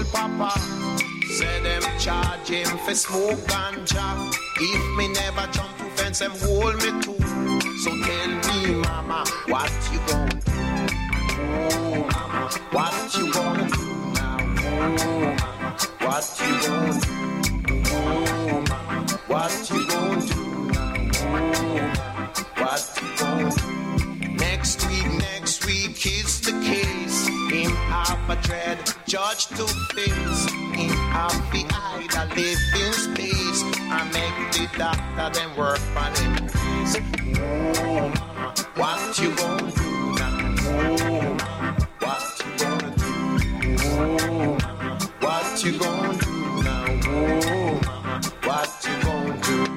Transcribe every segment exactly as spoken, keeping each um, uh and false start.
papa. Say them charge him for smoke ganja. If me never jump to fence, them hold me too. So tell me, mama, what you gonna do? Oh, mama, what you gonna do now? Oh, mama, what you gonna do? Oh, mama, what you gonna do now? Oh, mama, what you gonna do? Next week, next week is the case. Him have a dread judge to face. Him have the eye that live in space. I make the doctor then work on him face. Oh, mama, what you gonna do now? Oh, mama, what you gonna do? Oh, mama, what you gonna do now? Oh, mama, what you gonna do?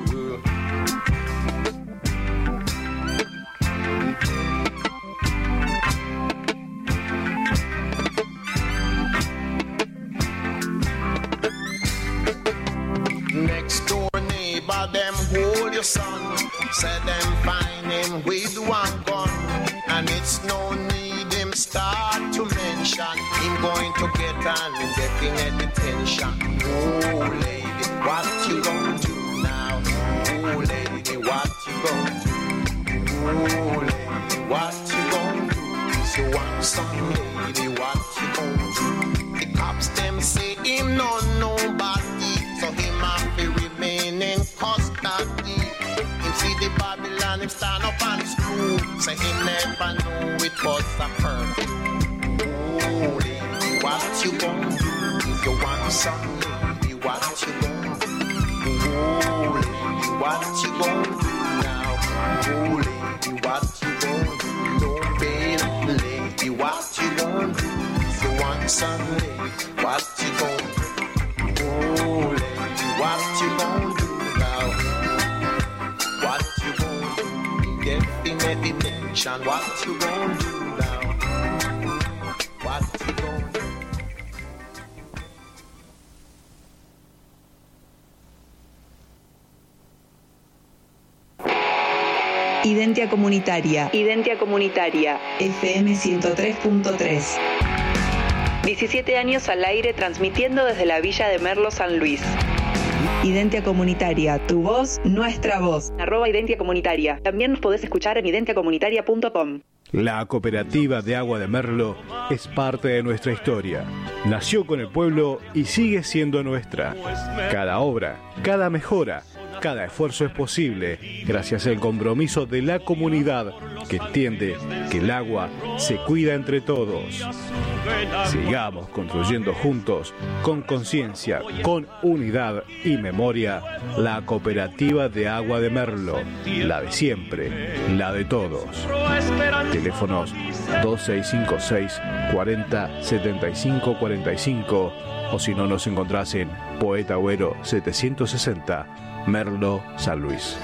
Next door neighbor, them hold your son. Say them find him with one gun. And it's no need him start to mention him going to get an indefinite detention. Oh lady, what you gonna do now? Oh lady, what you gonna do? Oh lady, what you gonna do? So one son lady, what you gonna do? The cops them say him no nobody, so him have to remain in custody. Him see the Babylon, him stand up on his crew. Say him never know it was a perfect. Oh lady, what you gonna do? If you want some lady, what you gonna do? Oh lady, what you gonna do now? Oh lady, what you gonna do? No pain, lady, what you gonna do? If you want some lady, what you gonna do? Oh lady, what you gonna do now? What you gonna do? Definitely mention what you gonna do now. What you gonna do? Identia Comunitaria. Identia Comunitaria. F M ciento tres punto tres. diecisiete años al aire transmitiendo desde la Villa de Merlo, San Luis. Identia Comunitaria, tu voz, nuestra voz. Arroba Identia Comunitaria. También nos podés escuchar en identia comunitaria punto com. La cooperativa de agua de Merlo es parte de nuestra historia. Nació con el pueblo y sigue siendo nuestra. Cada obra, cada mejora, cada esfuerzo es posible gracias al compromiso de la comunidad que entiende que el agua se cuida entre todos. Sigamos construyendo juntos, con conciencia, con unidad y memoria, la cooperativa de agua de Merlo, la de siempre, la de todos. Teléfonos dos seis cinco seis, cuarenta, setenta y cinco cuarenta y cinco o si no nos encontrás en Poeta Agüero setecientos sesenta, Merlo, San Luis.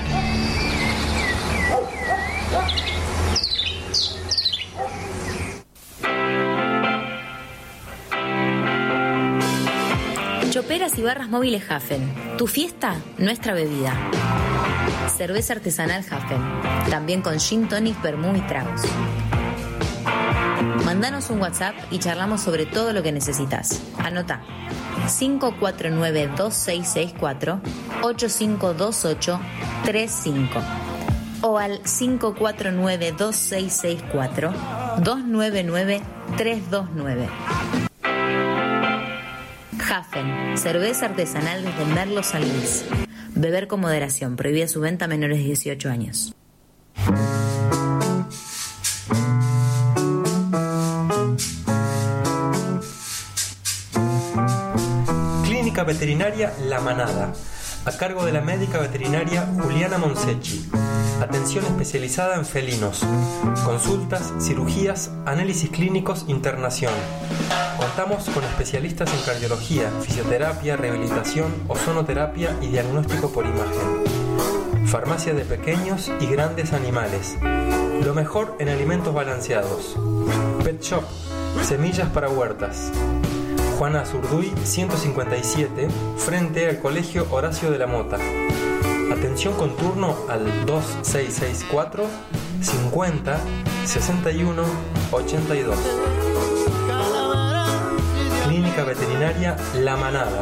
Choperas y barras móviles Hafen. Tu fiesta, nuestra bebida. Cerveza artesanal Hafen. También con gin tonic, vermú y tragos. Mandanos un WhatsApp y charlamos sobre todo lo que necesitas. Anota cinco cuatro nueve, dos seis seis cuatro, ocho cinco dos ocho, tres cinco o al cinco cuatro nueve, dos seis seis cuatro, dos nueve nueve, tres dos nueve. Hafen, cerveza artesanal desde Merlo, San Luis. Beber con moderación, prohibida su venta a menores de dieciocho años. Clínica Veterinaria La Manada, a cargo de la médica veterinaria Juliana Monsechi. Atención especializada en felinos. Consultas, cirugías, análisis clínicos, internación. Contamos con especialistas en cardiología, fisioterapia, rehabilitación, ozonoterapia y diagnóstico por imagen. Farmacia de pequeños y grandes animales. Lo mejor en alimentos balanceados. Pet Shop, semillas para huertas. Juana Azurduy ciento cincuenta y siete, frente al Colegio Horacio de la Mota. Atención con turno al dos seis seis cuatro, cincuenta, sesenta y uno, ochenta y dos. Clínica Veterinaria La Manada.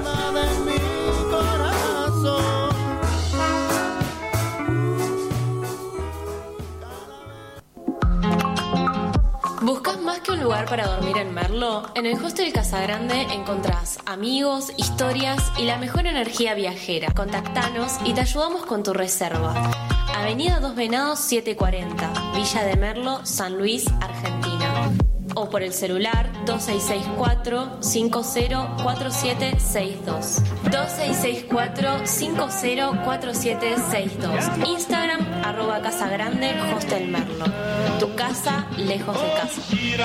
¿Buscas más que un lugar para dormir en Merlo? En el Hostel Casagrande encontrás amigos, historias y la mejor energía viajera. Contactanos y te ayudamos con tu reserva. Avenida Dos Venados setecientos cuarenta, Villa de Merlo, San Luis, Argentina. O por el celular dos seis seis cuatro, cinco cero cuatro siete seis dos. dos seis seis cuatro, cinco cero cuatro siete seis dos. Instagram, arroba Casagrande Hostel Merlo. Tu casa, lejos de casa.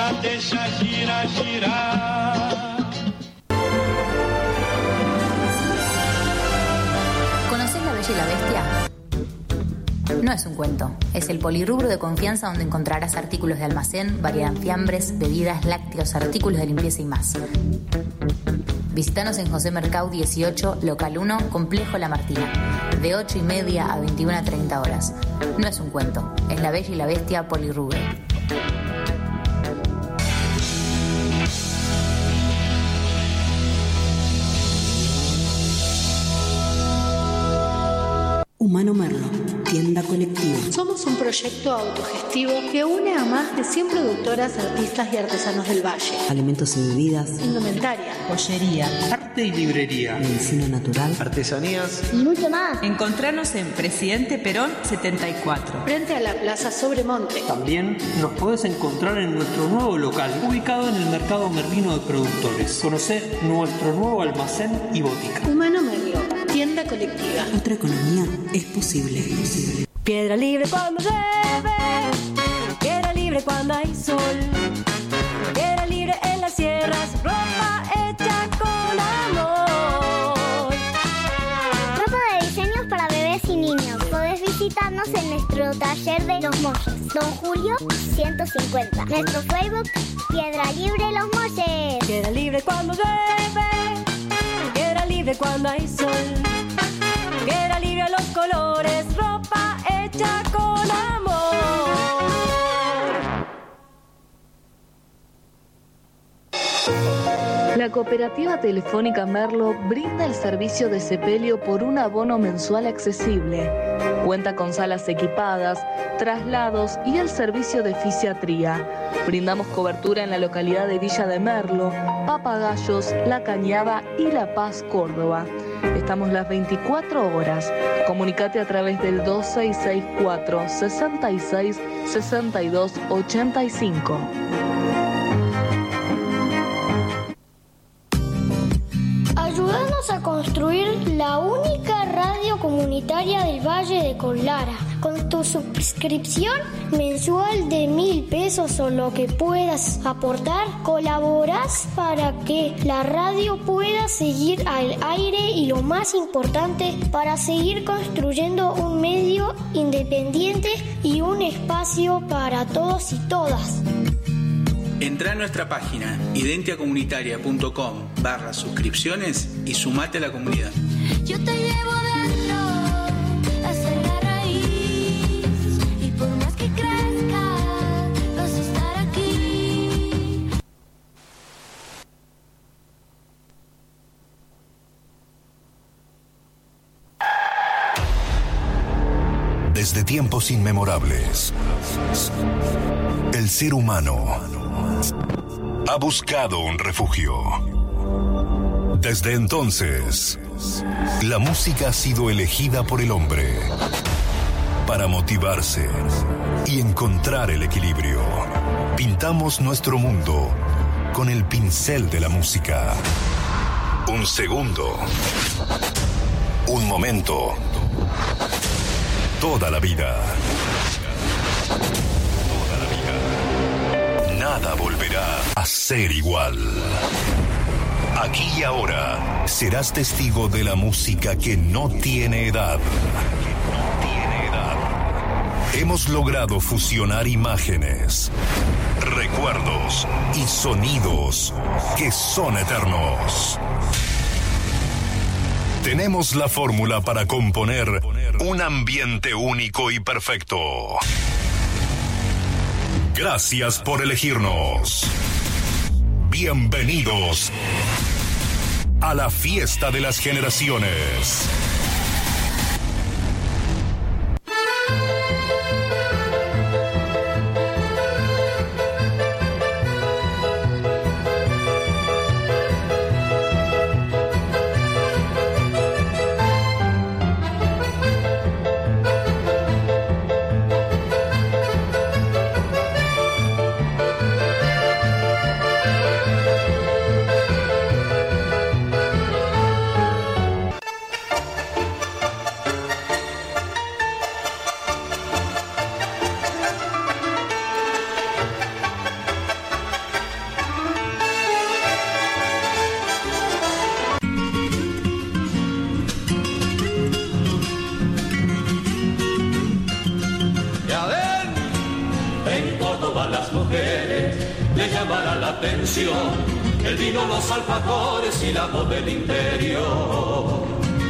¿Conocés La Bella y la Bestia? No es un cuento, es el polirrubro de confianza donde encontrarás artículos de almacén, variedad en fiambres, bebidas, lácteos, artículos de limpieza y más. Visítanos en José Mercado dieciocho, local uno, Complejo La Martina, de ocho y media a veintiuna a treinta horas. No es un cuento, es La Bella y la Bestia polirrubro. Humano Merlo, tienda colectiva. Somos un proyecto autogestivo que une a más de cien productoras, artistas y artesanos del Valle. Alimentos y bebidas, indumentaria, joyería, arte y librería, medicina natural, artesanías y mucho más. Encontranos en Presidente Perón setenta y cuatro, frente a la Plaza Sobremonte. También nos podés encontrar en nuestro nuevo local, ubicado en el Mercado Merlino de Productores. Conocé nuestro nuevo almacén y botica. Humano Merlo, tienda colectiva. Otra economía es posible. Es posible. Piedra libre cuando llueve, piedra libre cuando hay sol, piedra libre en las sierras, ropa hecha con amor. Ropa de diseños para bebés y niños. Podés visitarnos en nuestro taller de Los Molles, Don Julio ciento cincuenta. Nuestro Facebook, Piedra Libre Los Molles. Piedra libre cuando llueve, piedra libre cuando hay sol, piedra libre a los colores, ropa hecha con amor. La Cooperativa Telefónica Merlo brinda el servicio de sepelio por un abono mensual accesible. Cuenta con salas equipadas, traslados y el servicio de fisiatría. Brindamos cobertura en la localidad de Villa de Merlo, Papagayos, La Cañada y La Paz, Córdoba. Estamos las veinticuatro horas. Comunicate a través del dos seis seis cuatro, sesenta y seis, sesenta y dos, ochenta y cinco. Ayúdanos a construir la única radio comunitaria del Valle de Colara. Con tu suscripción mensual de mil pesos o lo que puedas aportar, colaborás para que la radio pueda seguir al aire y, lo más importante, para seguir construyendo un medio independiente y un espacio para todos y todas. Entrá a nuestra página identiacomunitaria.com barra suscripciones y sumate a la comunidad. Yo te llevo dentro, hacia la raíz, y por más que crezca, vas a estar aquí. Desde tiempos inmemorables, el ser humano ha buscado un refugio. Desde entonces, la música ha sido elegida por el hombre para motivarse y encontrar el equilibrio. Pintamos nuestro mundo con el pincel de la música. Un segundo, un momento, toda la vida. Nada volverá a ser igual. Aquí y ahora serás testigo de la música que no tiene edad. Hemos logrado fusionar imágenes, recuerdos y sonidos que son eternos. Tenemos la fórmula para componer un ambiente único y perfecto. Gracias por elegirnos. Bienvenidos a la fiesta de las generaciones. El vino, los alfajores y la voz del interior.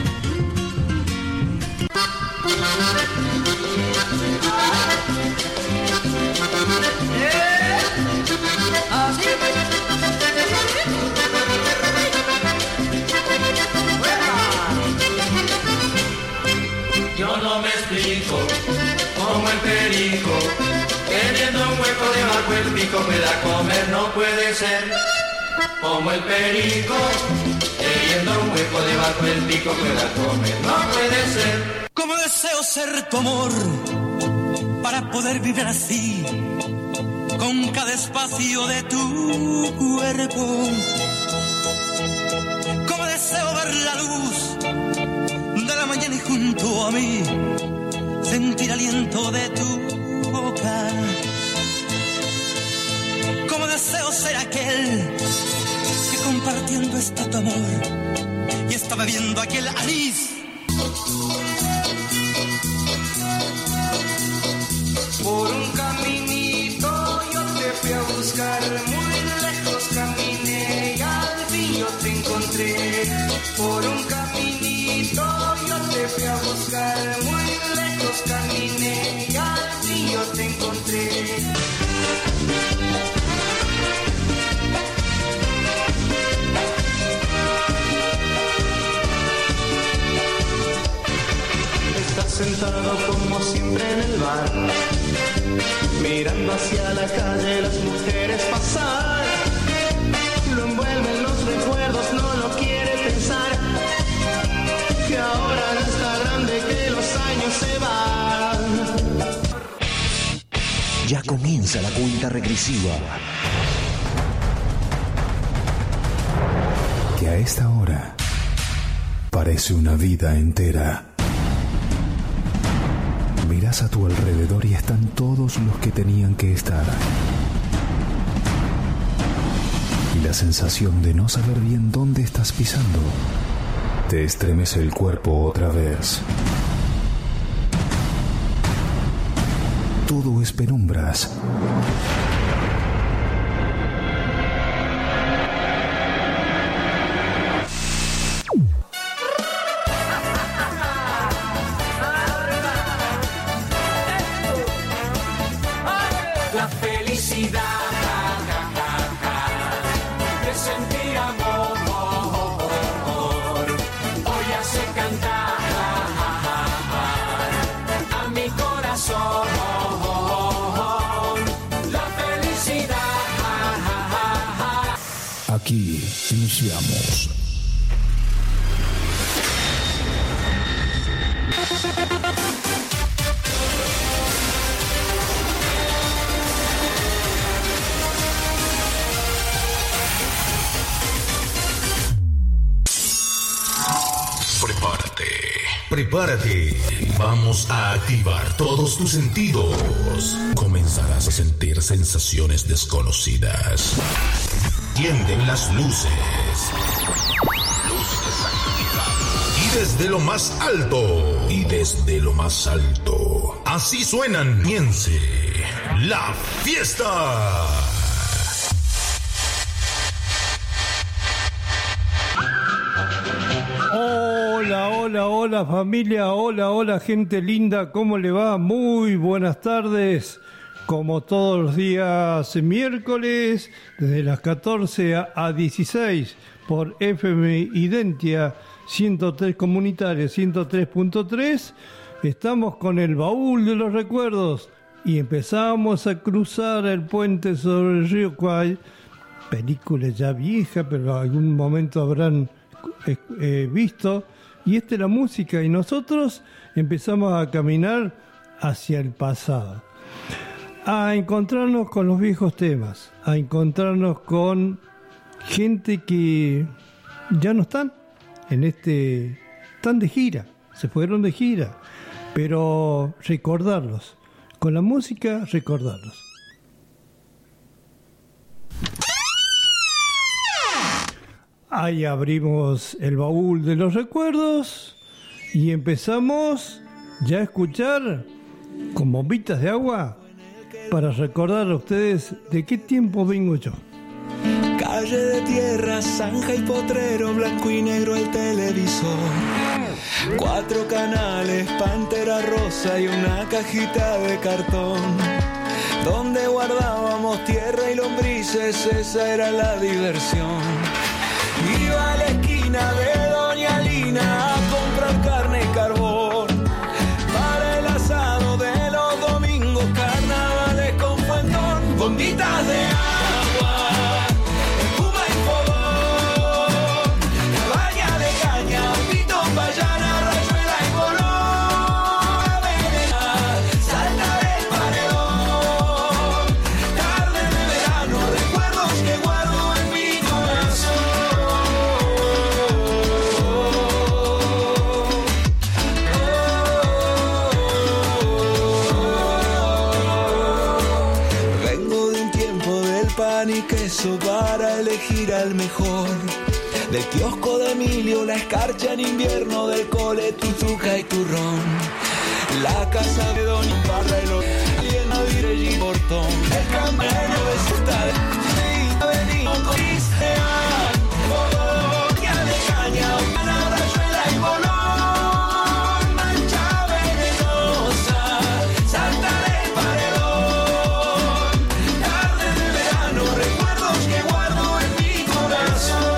Yo no me explico cómo el perico, teniendo un hueco debajo el pico, pueda comer, no puede ser. Como el perico, teniendo un hueco debajo el pico, pueda comer, no puede ser. Como deseo ser tu amor, para poder vivir así, con cada espacio de tu cuerpo. Como deseo ver la luz de la mañana y junto a mí, sentir aliento de tu boca. Como deseo ser aquel que compartiendo está tu amor y está bebiendo aquel anís. Por un caminito yo te fui a buscar, muy lejos caminé y al fin yo te encontré. Por un caminito yo te fui a buscar, muy lejos caminé y al fin yo te encontré. Estás sentado como siempre en el bar, mirando hacia la calle las mujeres pasar. Lo envuelven los recuerdos, no lo quiere pensar, que ahora no está grande, que los años se van. Ya comienza la cuenta regresiva. Que a esta hora parece una vida entera. Mirás a tu alrededor y están todos los que tenían que estar. Y la sensación de no saber bien dónde estás pisando te estremece el cuerpo otra vez. Todo es penumbras. La felicidad de sentir amor, hoy hace cantar a mi corazón. La felicidad. Aquí iniciamos. Prepárate, prepárate. Vamos a activar todos tus sentidos. Comenzarás a sentir sensaciones desconocidas. Tienden las luces. Luces activadas. Y desde lo más alto. Y desde lo más alto. Así suenan. Comience la fiesta. Hola, hola, hola familia, hola, hola gente linda, ¿cómo le va? Muy buenas tardes, como todos los días miércoles, desde las catorce a dieciséis, por F M Identia ciento tres Comunitaria ciento tres punto tres. Estamos con el baúl de los recuerdos y empezamos a cruzar el puente sobre el río Kwai, película ya vieja, pero algún momento habrán eh, eh, visto, y esta es la música, y nosotros empezamos a caminar hacia el pasado, a encontrarnos con los viejos temas, a encontrarnos con gente que ya no están en este, están de gira, se fueron de gira, pero recordarlos, con la música recordarlos. Ahí abrimos el baúl de los recuerdos y empezamos ya a escuchar con bombitas de agua para recordar a ustedes de qué tiempo vengo yo. Calle de tierra, zanja y potrero, blanco y negro el televisor. Cuatro canales, pantera rosa y una cajita de cartón. Donde guardábamos tierra y lombrices, esa era la diversión. Iba a la esquina de Doña Lina a comprar carne y carbón. Para el asado de los domingos, carnavales con fuentón. Bombitas de agua, espuma y fogón. Cabaña de caña, pito, payana, rayuela y bolón. Avenida, salta del paredón. Tarde de verano, recuerdos que guardo en mi corazón. Y queso para elegir al mejor. Del kiosco de Emilio, la escarcha en invierno, del cole, tuzuca y turrón. La casa de Don Ibarra, el horno, y el navire y portón. El campaño de Susta de Avenida Cristian. Boya de caña, una rayuela y bolón. Mancha venenosa, salta del paredón. Tarde de verano, recuerdos que guardo en mi corazón.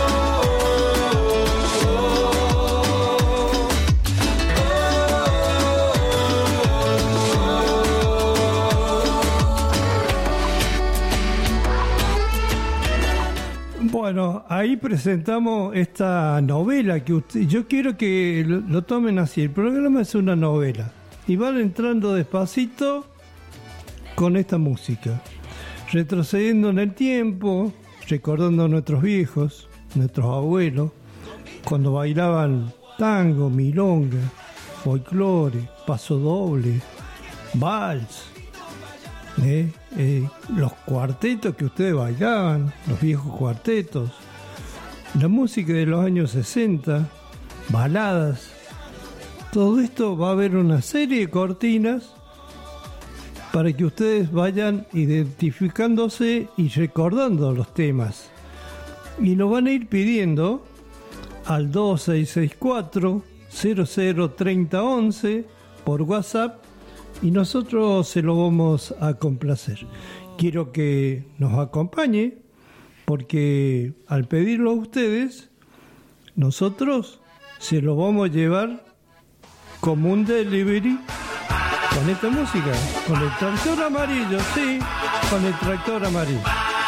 Bueno, ahí presentamos esta novela que usted, yo quiero que lo, lo tomen así. El programa es una novela y van entrando despacito con esta música, retrocediendo en el tiempo, recordando a nuestros viejos, nuestros abuelos, cuando bailaban tango, milonga, folclore, paso doble, vals, ¿eh? Eh, los cuartetos que ustedes bailaban, los viejos cuartetos, la música de los años sesenta, baladas. Todo esto va a haber una serie de cortinas para que ustedes vayan identificándose y recordando los temas. Y lo van a ir pidiendo al dos seis seis cuatro, cero cero tres cero uno uno por WhatsApp y nosotros se lo vamos a complacer. Quiero que nos acompañe porque al pedirlo a ustedes, nosotros se lo vamos a llevar como un delivery con esta música, con el tractor amarillo, sí, con el tractor amarillo.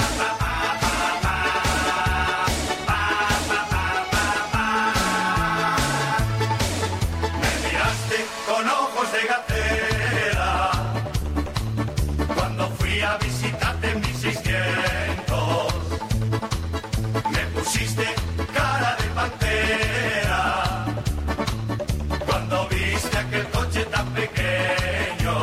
Me miraste con ojos de gatera cuando fui a visitarte en mil seiscientos. Me pusiste cara de pantera cuando viste aquel coche tan pequeño.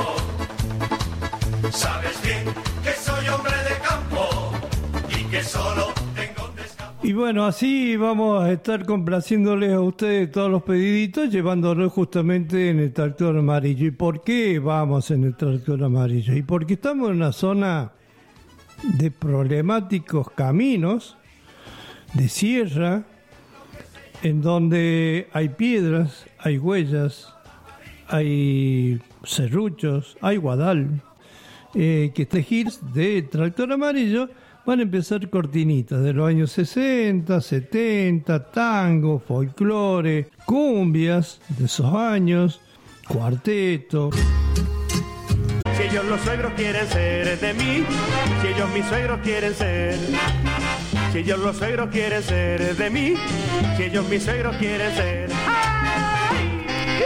Sabes bien que soy hombre de campo y que solo tengo un descanso. Y bueno, así vamos a estar complaciéndoles a ustedes todos los pediditos, llevándolos justamente en el tractor amarillo. ¿Y por qué vamos en el tractor amarillo? Y porque estamos en una zona de problemáticos caminos, de sierra, en donde hay piedras, hay huellas, hay serruchos, hay guadal. eh, que este Hills de Tractor Amarillo van a empezar cortinitas de los años sesenta, setenta, tango, folclore, cumbias de esos años, cuarteto. Si ellos los suegros quieren ser de mí, si ellos mis suegros quieren ser, si ellos los suegros quieren ser de mí, si ellos mis suegros quieren ser. ¡Ay!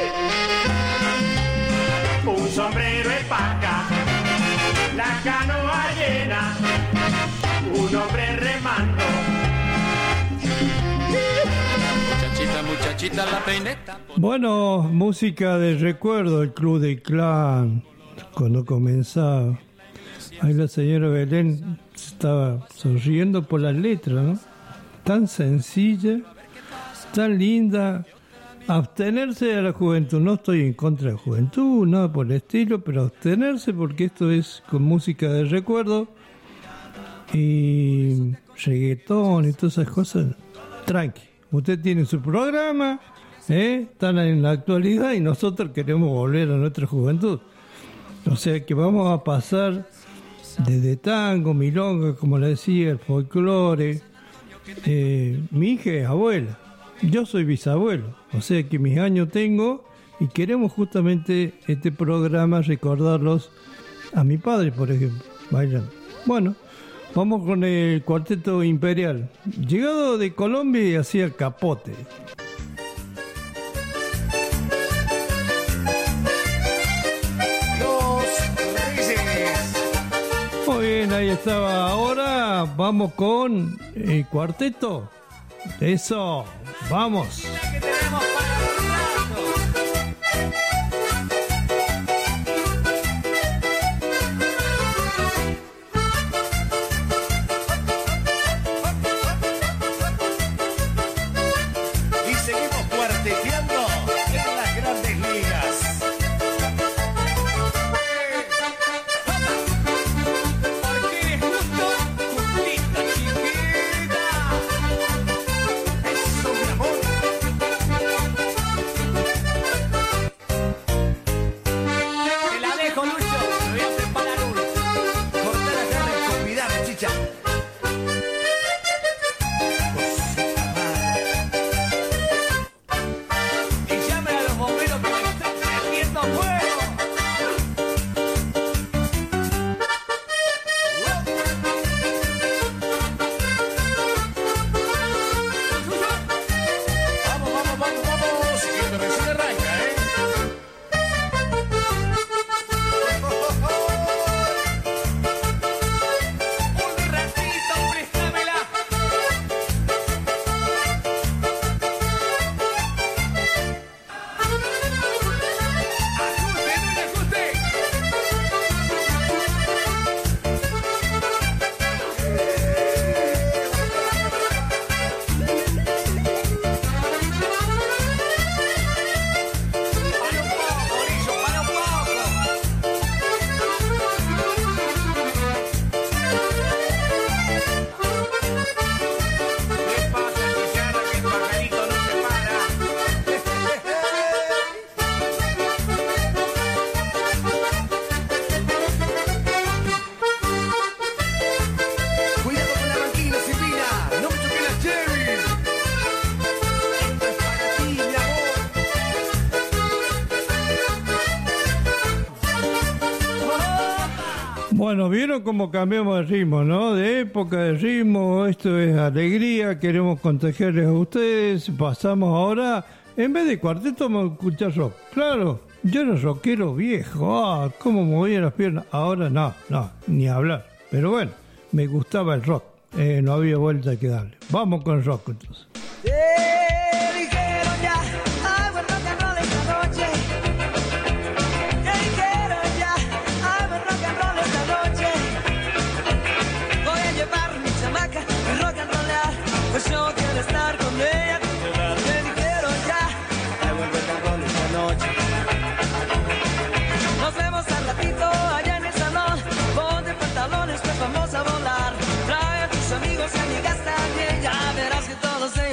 Un sombrero de paca, la canoa llena, un hombre remando. Muchachita, muchachita, la peineta. Bueno, música de recuerdo, el Club de Clan, cuando comenzaba. Ahí la señora Belén estaba sonriendo por las letras, ¿no? Tan sencilla, tan linda. Abstenerse de la juventud, no estoy en contra de la juventud, nada por el estilo, pero abstenerse porque esto es con música de recuerdo y reggaetón y todas esas cosas, tranqui. Usted tiene su programa, ¿eh? Están en la actualidad y nosotros queremos volver a nuestra juventud. O sea que vamos a pasar desde tango, milonga, como le decía, el folclore. Eh, mi hija es abuela. Yo soy bisabuelo, o sea que mis años tengo y queremos justamente este programa recordarlos a mi padre, por ejemplo, bailando. Bueno, vamos con el Cuarteto Imperial. Llegado de Colombia y hacía capote. Muy bien, ahí estaba. Ahora vamos con el Cuarteto. Eso, vamos. Y seguimos cuarteteando en las grandes ligas. Porque eres justo, cumplita chiquita. Eso, mi amor. Te la dejo, Lucho. Me voy a preparar uno. Cortar la carne con cuidado, chicha. Y llamen a los bomberos que me están prendiendo fuego. Vamos, vamos, vamos, vamos. Que esto recién arranca, ¿eh? Un ratito, préstamela. Ajuste, no le ajuste. Para un poco, Orillo, para un poco. ¿Qué pasa, Tiziana, que el pajarito no se para? Cuidado con la banquina, Silvina. No me choques la cherry. Esto es para ti, mi amor. Bueno, vieron cómo cambiamos de ritmo, ¿no? De época de ritmo, esto es alegría, queremos contagiarles a ustedes. Pasamos ahora, en vez de cuarteto, vamos a escuchar rock. Claro, yo era rockero viejo, ah, cómo movía las piernas. Ahora no, no, ni hablar. Pero bueno, me gustaba el rock, eh, no había vuelta que darle. Vamos con rock entonces. Te dijeron ya, hago el rock and roll esta noche. Te dijeron ya, hago el rock and roll esta noche. Voy a llevar mi chamaca y rock and rollar, pues yo quiero estar con ella. Te dijeron ya, hago el rock and roll esta noche. Nos vemos al ratito allá en el salón. Ponte pantalones, pues vamos a volar. Trae a tus amigos y amigas también. Ya verás que todos ellos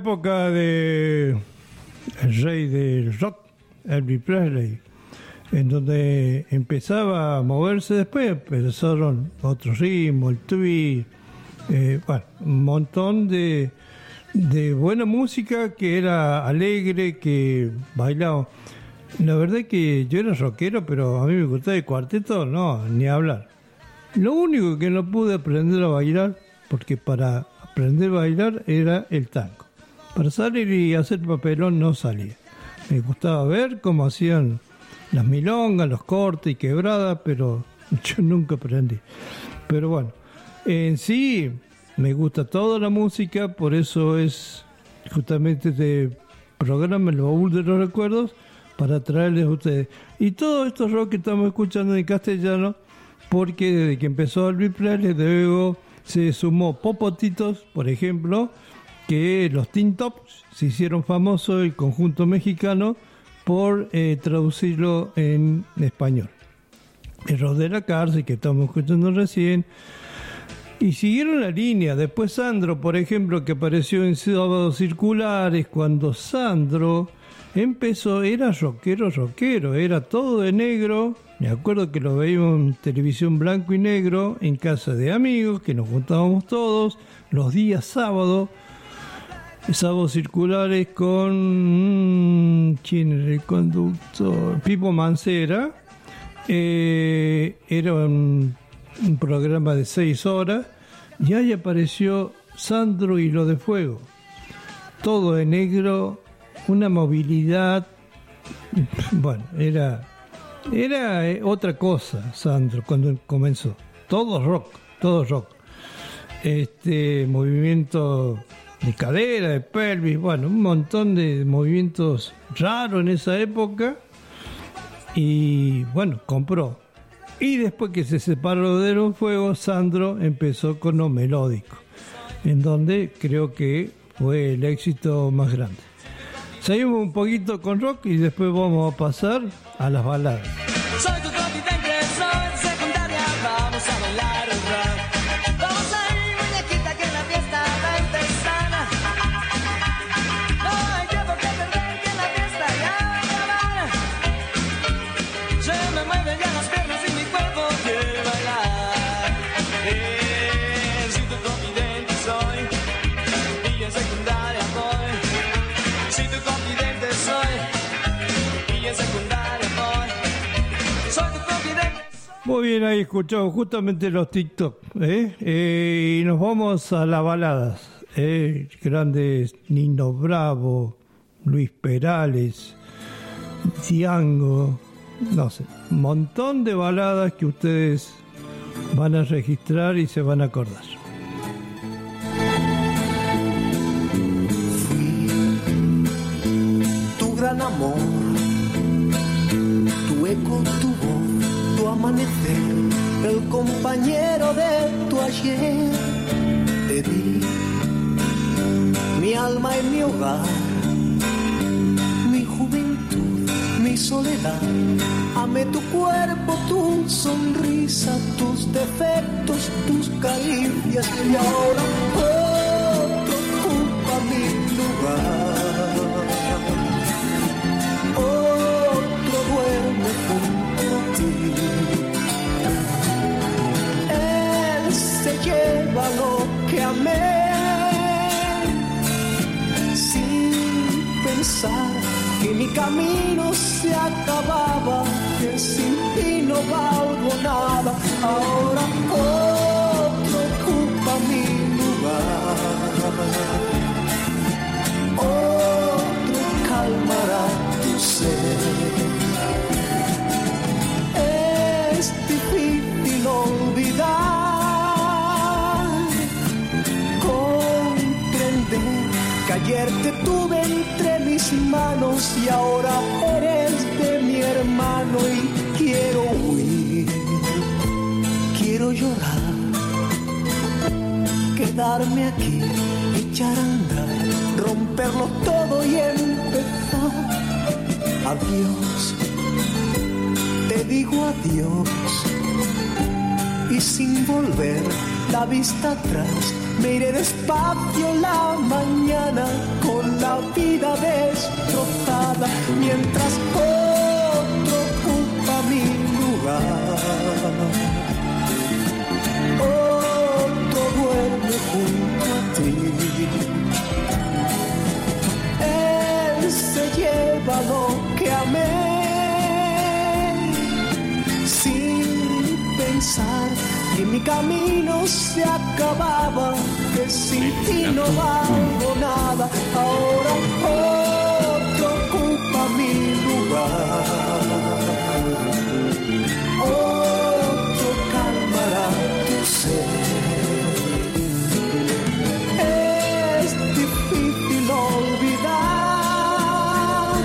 época de el rey del rock, Elvis Presley, en donde empezaba a moverse. Después empezaron otros ritmos, el tweet, eh, bueno, un montón de, de buena música que era alegre, que bailaba. La verdad es que yo era rockero, pero a mí me gustaba el cuarteto, no, ni hablar. Lo único que no pude aprender a bailar, porque para aprender a bailar era el tango. Para salir y hacer papelón no salía. Me gustaba ver cómo hacían las milongas, los cortes y quebradas, pero yo nunca aprendí. Pero bueno, en sí me gusta toda la música, por eso es justamente este programa, el baúl de los recuerdos, para traerles a ustedes. Y todos estos rock que estamos escuchando en castellano, porque desde que empezó Elvis Presley, luego se sumó Popotitos, por ejemplo, que los Teen Tops se hicieron famosos, el conjunto mexicano, por eh, traducirlo en español. El Rock de la Cárcel, que estamos escuchando recién, y siguieron la línea. Después Sandro, por ejemplo, que apareció en Sábados Circulares. Cuando Sandro empezó, era rockero, rockero, era todo de negro. Me acuerdo que lo veíamos en televisión blanco y negro, en casa de amigos, que nos juntábamos todos los días sábados, sábados circulares con... ¿quién era el conductor? Pipo Mancera. Eh, era un, un programa de seis horas, y ahí apareció Sandro y lo de Fuego. Todo de negro, una movilidad... Bueno, era... Era otra cosa, Sandro, cuando comenzó. Todo rock, todo rock. Este movimiento de cadera, de pelvis, bueno, un montón de movimientos raros en esa época. Y bueno, compró. Y después que se separó de los Fuegos, Sandro empezó con lo melódico, en donde creo que fue el éxito más grande. Seguimos un poquito con rock y después vamos a pasar a las baladas. Soy tu confidente, soy secundaria, vamos a bailar el rock. Vamos a ir, muñequita, que la fiesta va a empezar. No hay tiempo que perder, que la fiesta ya va a acabar. Se me mueven ya las piernas y mi cuerpo quiere bailar. Eh, soy tu confidente, soy, y en secundaria voy. Soy tu confidente, soy, y en secundaria voy. Soy tu confidente. Muy bien, ahí escuchamos justamente los TikTok, ¿eh? Eh, y nos vamos a las baladas, ¿eh? Grandes Nino Bravo, Luis Perales, Diango, no sé, un montón de baladas que ustedes van a registrar y se van a acordar. Tu gran amor, tu eco, tu voz, tu amanecer, el compañero de tu ayer. Te di mi alma y mi hogar, mi juventud, mi soledad. Amé tu cuerpo, tu sonrisa, tus defectos, tus caricias, y ahora otro ocupa mi lugar. Otro duerme junto a ti. Él se lleva lo que amé, sin pensar que mi camino se acababa, que sin ti no valgo nada. Ahora otro ocupa mi lugar. Otro calmará tu sed. Es difícil olvidar, comprender que ayer te tuve entre mis manos y ahora eres de mi hermano. Y quiero huir, quiero llorar, quedarme aquí, echar a andar, romperlo todo y empezar. Adiós, te digo adiós, y sin volver la vista atrás, me iré despacio la mañana con la vida destrozada, mientras otro ocupa mi lugar. Otro duerme junto a ti. Él se lleva lo que amé, sin pensar que mi camino se acababa, que sin ti no valgo nada. Ahora otro ocupa mi lugar, otro calmará tu sed. Es difícil olvidar,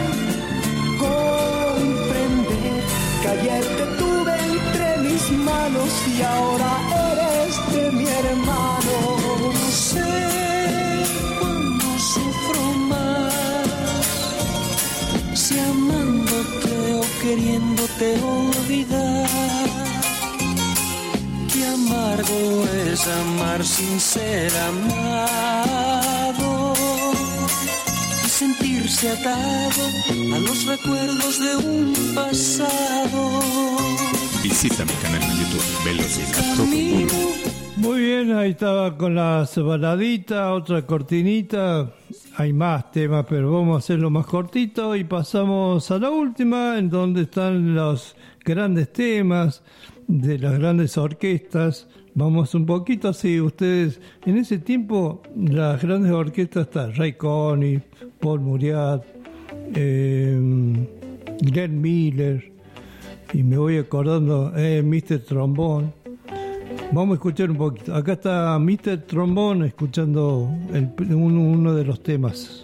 comprender que ayer te tuve entre mis manos y ahora eres de mi hermano. No sé cuándo sufro más, si amándote o queriéndote olvidar. Qué amargo es amar sin ser amado y sentirse atado a los recuerdos de un pasado. Visita mi canal en YouTube, Velociraptor uno. Muy bien, ahí estaba con la baladita, otra cortinita. Hay más temas, pero vamos a hacerlo más cortito y pasamos a la última, en donde están los grandes temas de las grandes orquestas. Vamos un poquito así, ustedes, en ese tiempo las grandes orquestas están Ray Conniff, Paul Muriat, eh, Glenn Miller, y me voy acordando, eh, mister Trombone. Vamos a escuchar un poquito. Acá está mister Trombone escuchando el, uno, uno de los temas.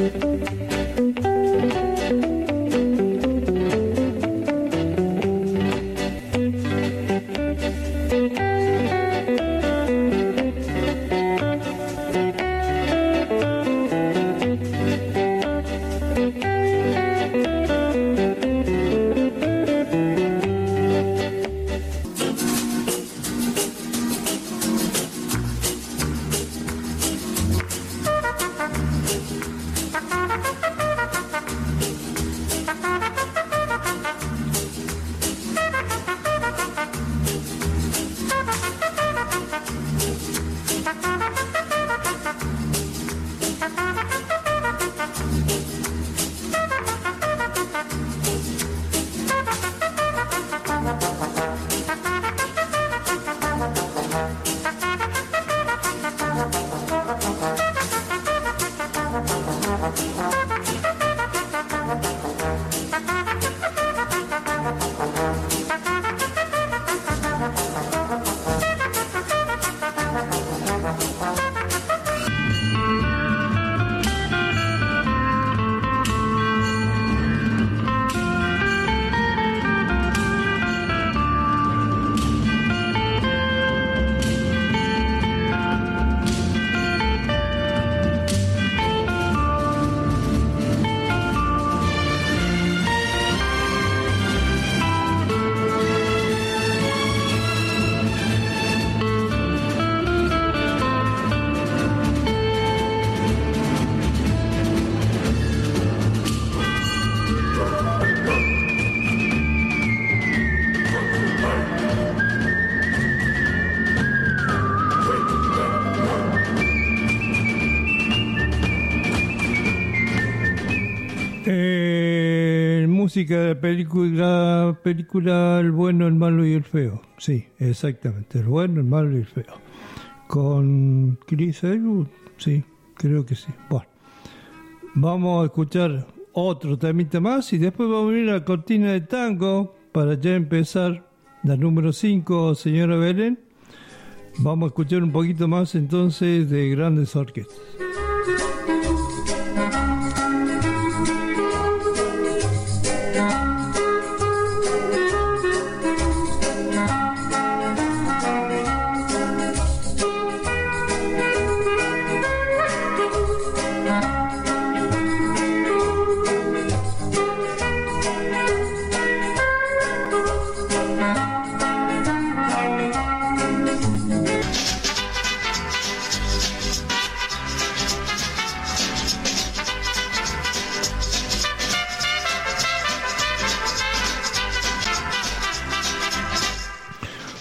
Música de la película, película El bueno, el malo y el feo. Sí, exactamente, El bueno, el malo y el feo. Con Chris Elwood, sí, creo que sí. Bueno, vamos a escuchar otro temita más y después vamos a venir a la cortina de tango para ya empezar la número cinco, señora Belén. Vamos a escuchar un poquito más entonces de grandes orquestas.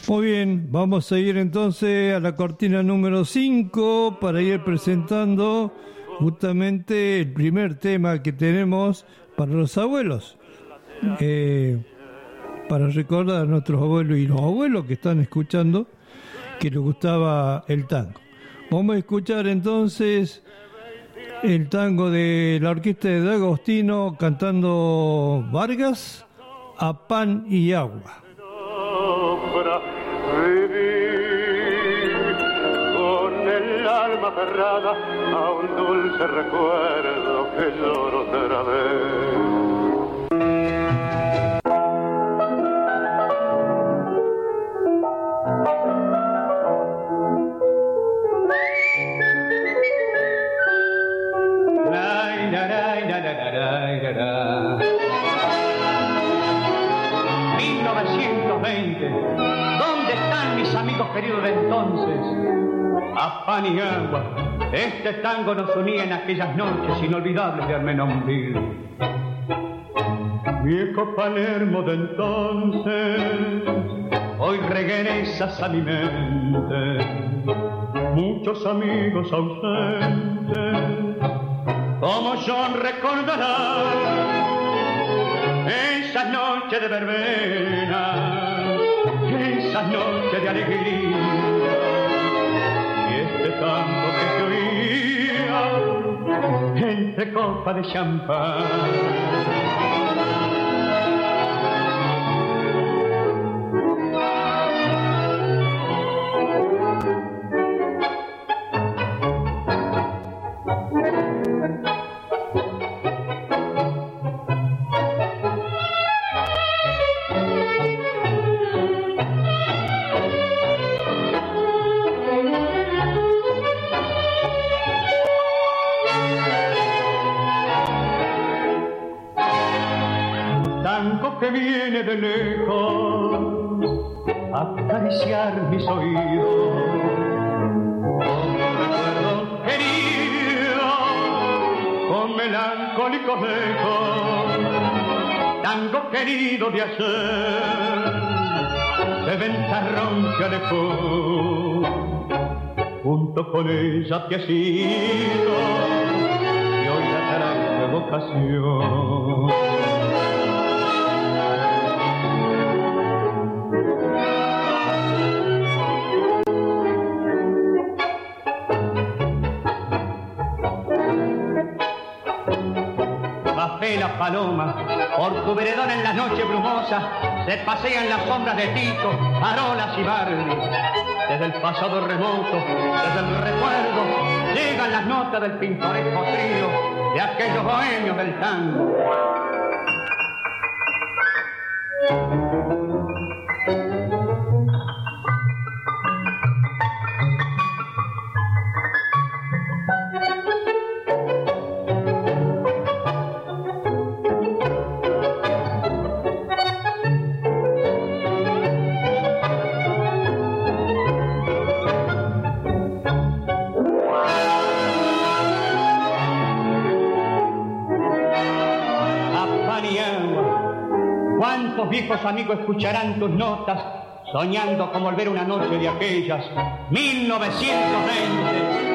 Muy bien, vamos a ir entonces a la cortina número cinco para ir presentando justamente el primer tema que tenemos para los abuelos. Eh, para recordar a nuestros abuelos y los abuelos que están escuchando que les gustaba el tango. Vamos a escuchar entonces el tango de la orquesta de D'Agostino cantando Vargas, A Pan y Agua. Vivir con el alma cerrada a un dulce recuerdo que lloro otra vez. mil novecientos veinte. ¿Dónde están mis amigos queridos de entonces? A pan y agua. Este tango nos unía en aquellas noches inolvidables de Armenonville. Viejo Palermo de entonces, hoy regresas a mi mente. Muchos amigos ausentes, como John recordará esas noches de verbena, esas noches de alegría, y este tango que se oía entre copas de champán. Que viene de lejos a acariciar mis oídos, con recuerdo querido, con melancólicos ecos, tango querido de ayer, de ventarrón que alejó, junto con ella te has ido, y hoy la trae de vocación. Las palomas, por tu veredón en las noches brumosas, se pasean las sombras de Tito, Arolas y Bardi. Desde el pasado remoto, desde el recuerdo, llegan las notas del pintoresco trío de aquellos bohemios del tango. Viejos amigos escucharán tus notas, soñando con volver una noche de aquellas mil novecientos veinte.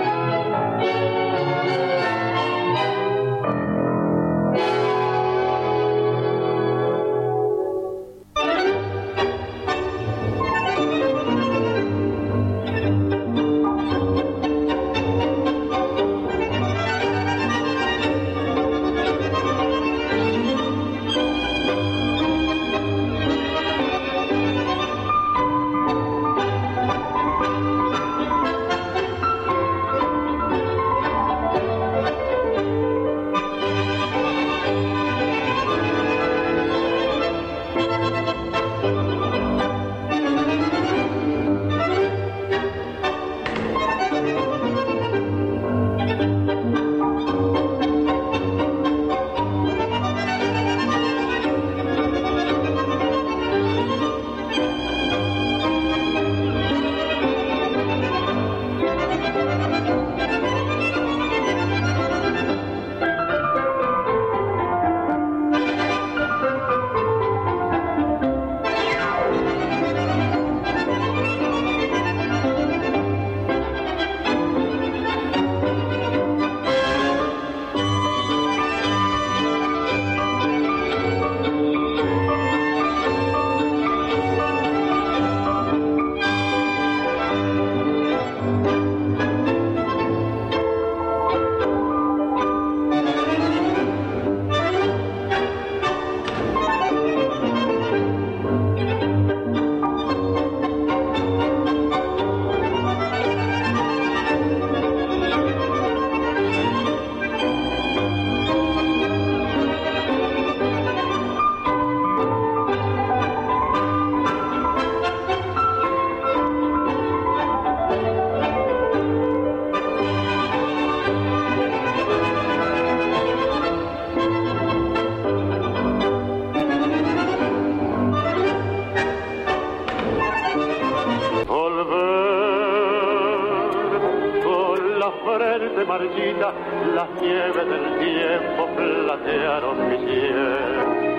frente marchita, las nieves del tiempo platearon mi piel.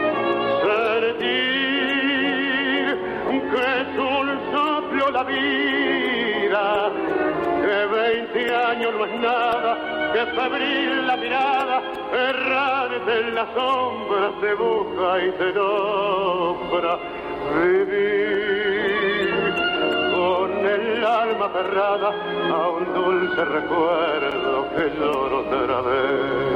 Sentir que es un soplo la vida, que veinte años no es nada, que febril la mirada, errante en las sombras te busca y te nombra. Vivir con el alma cerrada a un dulce recuerdo que lloro otra vez.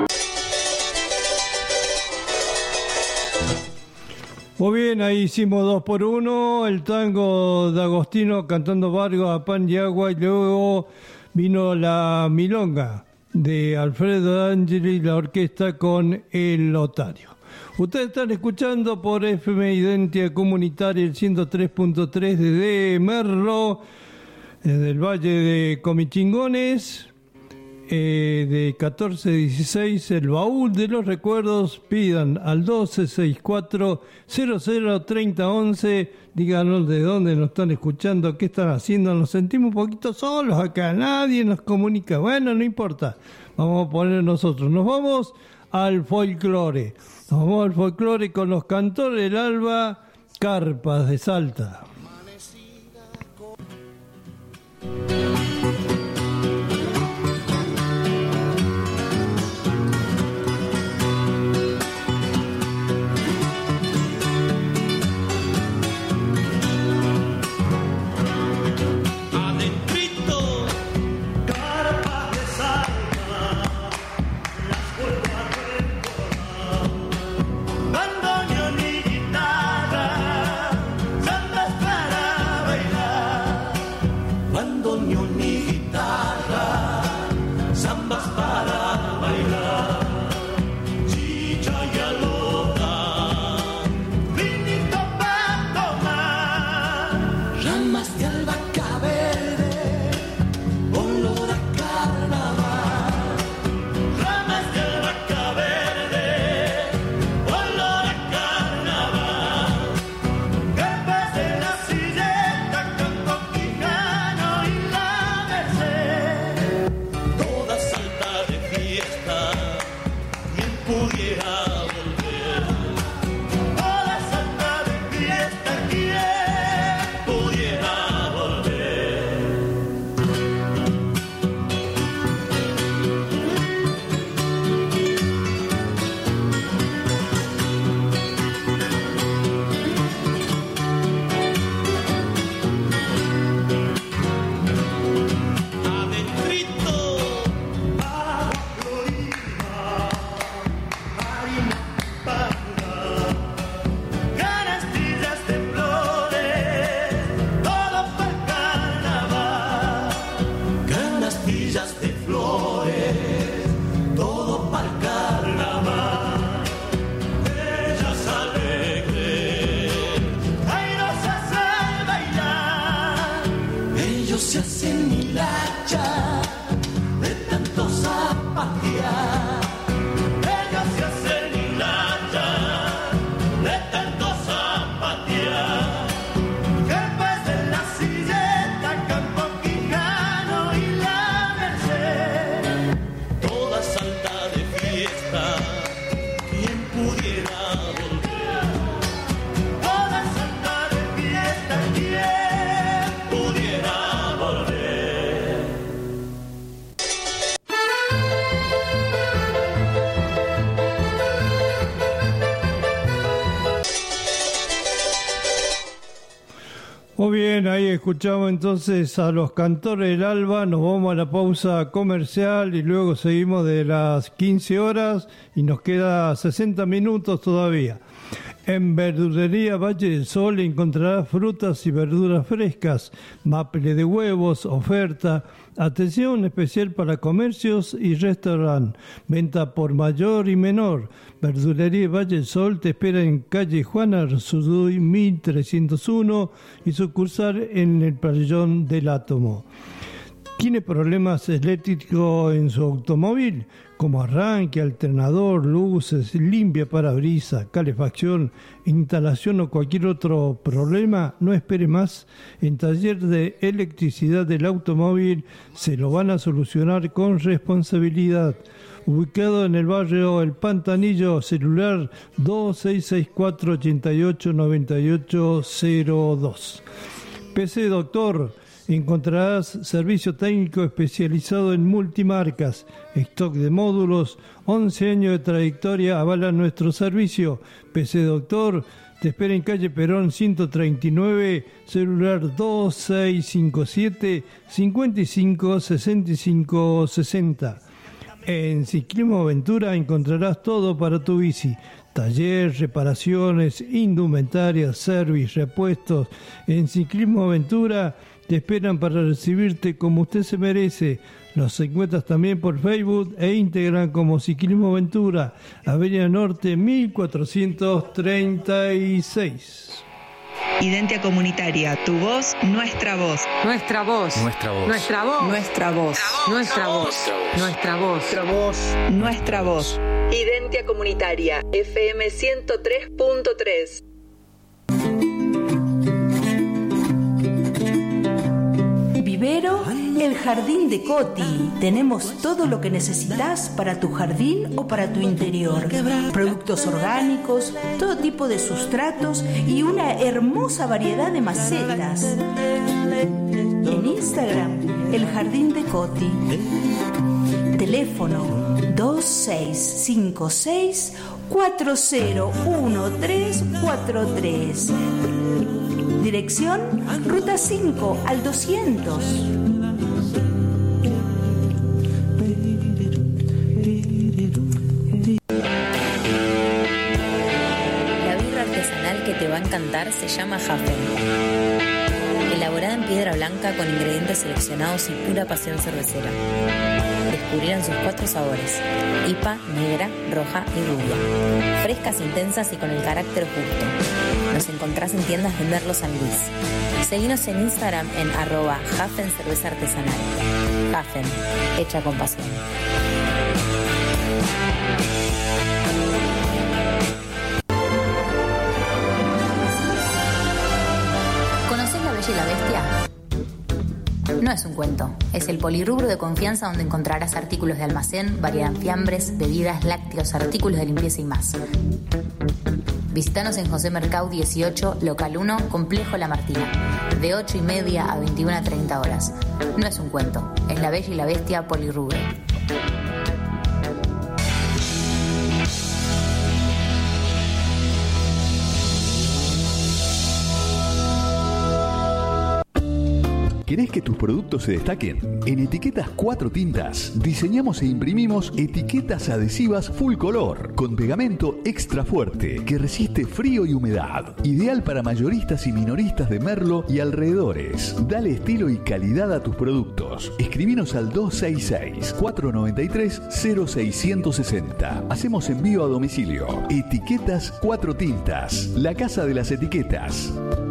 Muy bien, ahí hicimos dos por uno, el tango de Agostino cantando Vargas a pan y agua, y luego vino la milonga de Alfredo D'Angeli, la orquesta con el Lotario. Ustedes están escuchando por F M Identia Comunitaria el ciento tres punto tres desde Merlo, desde el Valle de Comichingones, eh, de catorce dieciséis, el baúl de los recuerdos. Pidan al doce sesenta y cuatro cero cero treinta once, díganos de dónde nos están escuchando, qué están haciendo. Nos sentimos un poquito solos acá, nadie nos comunica. Bueno, no importa, vamos a poner nosotros. Nos vamos al folclore. Nos vamos al folclore con los cantores del alba, Carpas de Salta. Muy bien, ahí escuchamos entonces a los cantores del alba. Nos vamos a la pausa comercial y luego seguimos de las quince horas y nos queda sesenta minutos todavía. En Verdulería Valle del Sol encontrarás frutas y verduras frescas, maple de huevos, oferta, atención especial para comercios y restaurantes, venta por mayor y menor. Verdulería Valle del Sol te espera en calle Juana Arzuduy mil trescientos uno y sucursal en el pabellón del Átomo. ¿Tiene problemas eléctricos en su automóvil? Como arranque, alternador, luces, limpia parabrisas, calefacción, instalación o cualquier otro problema, no espere más. En Taller de Electricidad del Automóvil se lo van a solucionar con responsabilidad. Ubicado en el barrio El Pantanillo, celular dos seis seis cuatro, ocho ocho nueve ocho cero dos. P C Doctor, encontrarás servicio técnico especializado en multimarcas, stock de módulos, once años de trayectoria avalan nuestro servicio. P C Doctor te espera en calle Perón ciento treinta y nueve, celular dos seis cinco siete, cinco cinco, seis cinco seis cero. En Ciclismo Aventura encontrarás todo para tu bici. Taller, reparaciones, indumentaria, service, repuestos. En Ciclismo Aventura te esperan para recibirte como usted se merece. Los encuentras también por Facebook e Instagram como Ciclismo Aventura, Avenida Norte mil cuatrocientos treinta y seis. Identia Comunitaria, tu voz, nuestra voz. Nuestra voz. Nuestra voz. Nuestra voz. Nuestra voz. Nuestra voz. Nuestra voz. Nuestra voz. Nuestra voz. Identia Comunitaria, F M ciento tres punto tres. Vivero, el jardín de Coti. Tenemos todo lo que necesitas para tu jardín o para tu interior. Productos orgánicos, todo tipo de sustratos y una hermosa variedad de macetas. En Instagram, el jardín de Coti. Teléfono dos seis cinco seis, cuatro cero uno tres cuatro tres. Dirección, Ruta cinco al doscientos. La birra artesanal que te va a encantar se llama Hafen. Elaborada en piedra blanca con ingredientes seleccionados y pura pasión cervecera. Descubrirán sus cuatro sabores: I P A, negra, roja y rubia. Frescas, intensas y con el carácter justo. Nos encontrás en tiendas de Merlo San Luis. Seguinos en Instagram en arroba Hafen Cerveza Artesanal. Hafen, hecha con pasión. ¿Conocés La Bella y la Bestia? No es un cuento, es el polirrubro de confianza donde encontrarás artículos de almacén, variedad en fiambres, bebidas, lácteos, artículos de limpieza y más. Visítanos en José Mercado dieciocho, local uno, Complejo La Martina, de ocho y media a veintiuna treinta horas. No es un cuento, es La Bella y la Bestia polirrubro. ¿Querés que tus productos se destaquen? En Etiquetas Cuatro Tintas diseñamos e imprimimos etiquetas adhesivas full color con pegamento extra fuerte que resiste frío y humedad. Ideal para mayoristas y minoristas de Merlo y alrededores. Dale estilo y calidad a tus productos. Escribinos al dos seis seis, cuatro nueve tres, cero seis seis cero. Hacemos envío a domicilio. Etiquetas Cuatro Tintas, la casa de las etiquetas.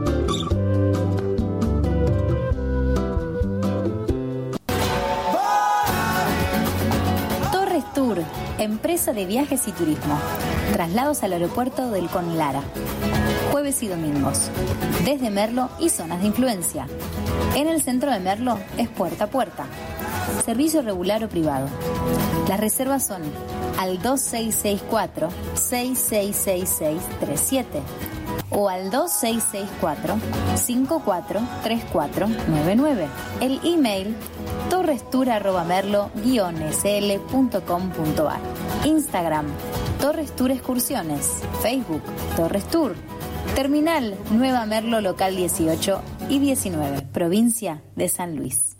Tour, empresa de viajes y turismo. Traslados al aeropuerto del Conlara. Jueves y domingos. Desde Merlo y zonas de influencia. En el centro de Merlo es puerta a puerta. Servicio regular o privado. Las reservas son al dos seis seis cuatro, seis seis seis seis tres siete o al dos seis seis cuatro, cinco cuatro tres cuatro nueve nueve. El email torrestour arroba merlo guion s l punto com punto a r. Instagram Torres Tour Excursiones. Facebook Torres Tour. Terminal Nueva Merlo local dieciocho y diecinueve, provincia de San Luis.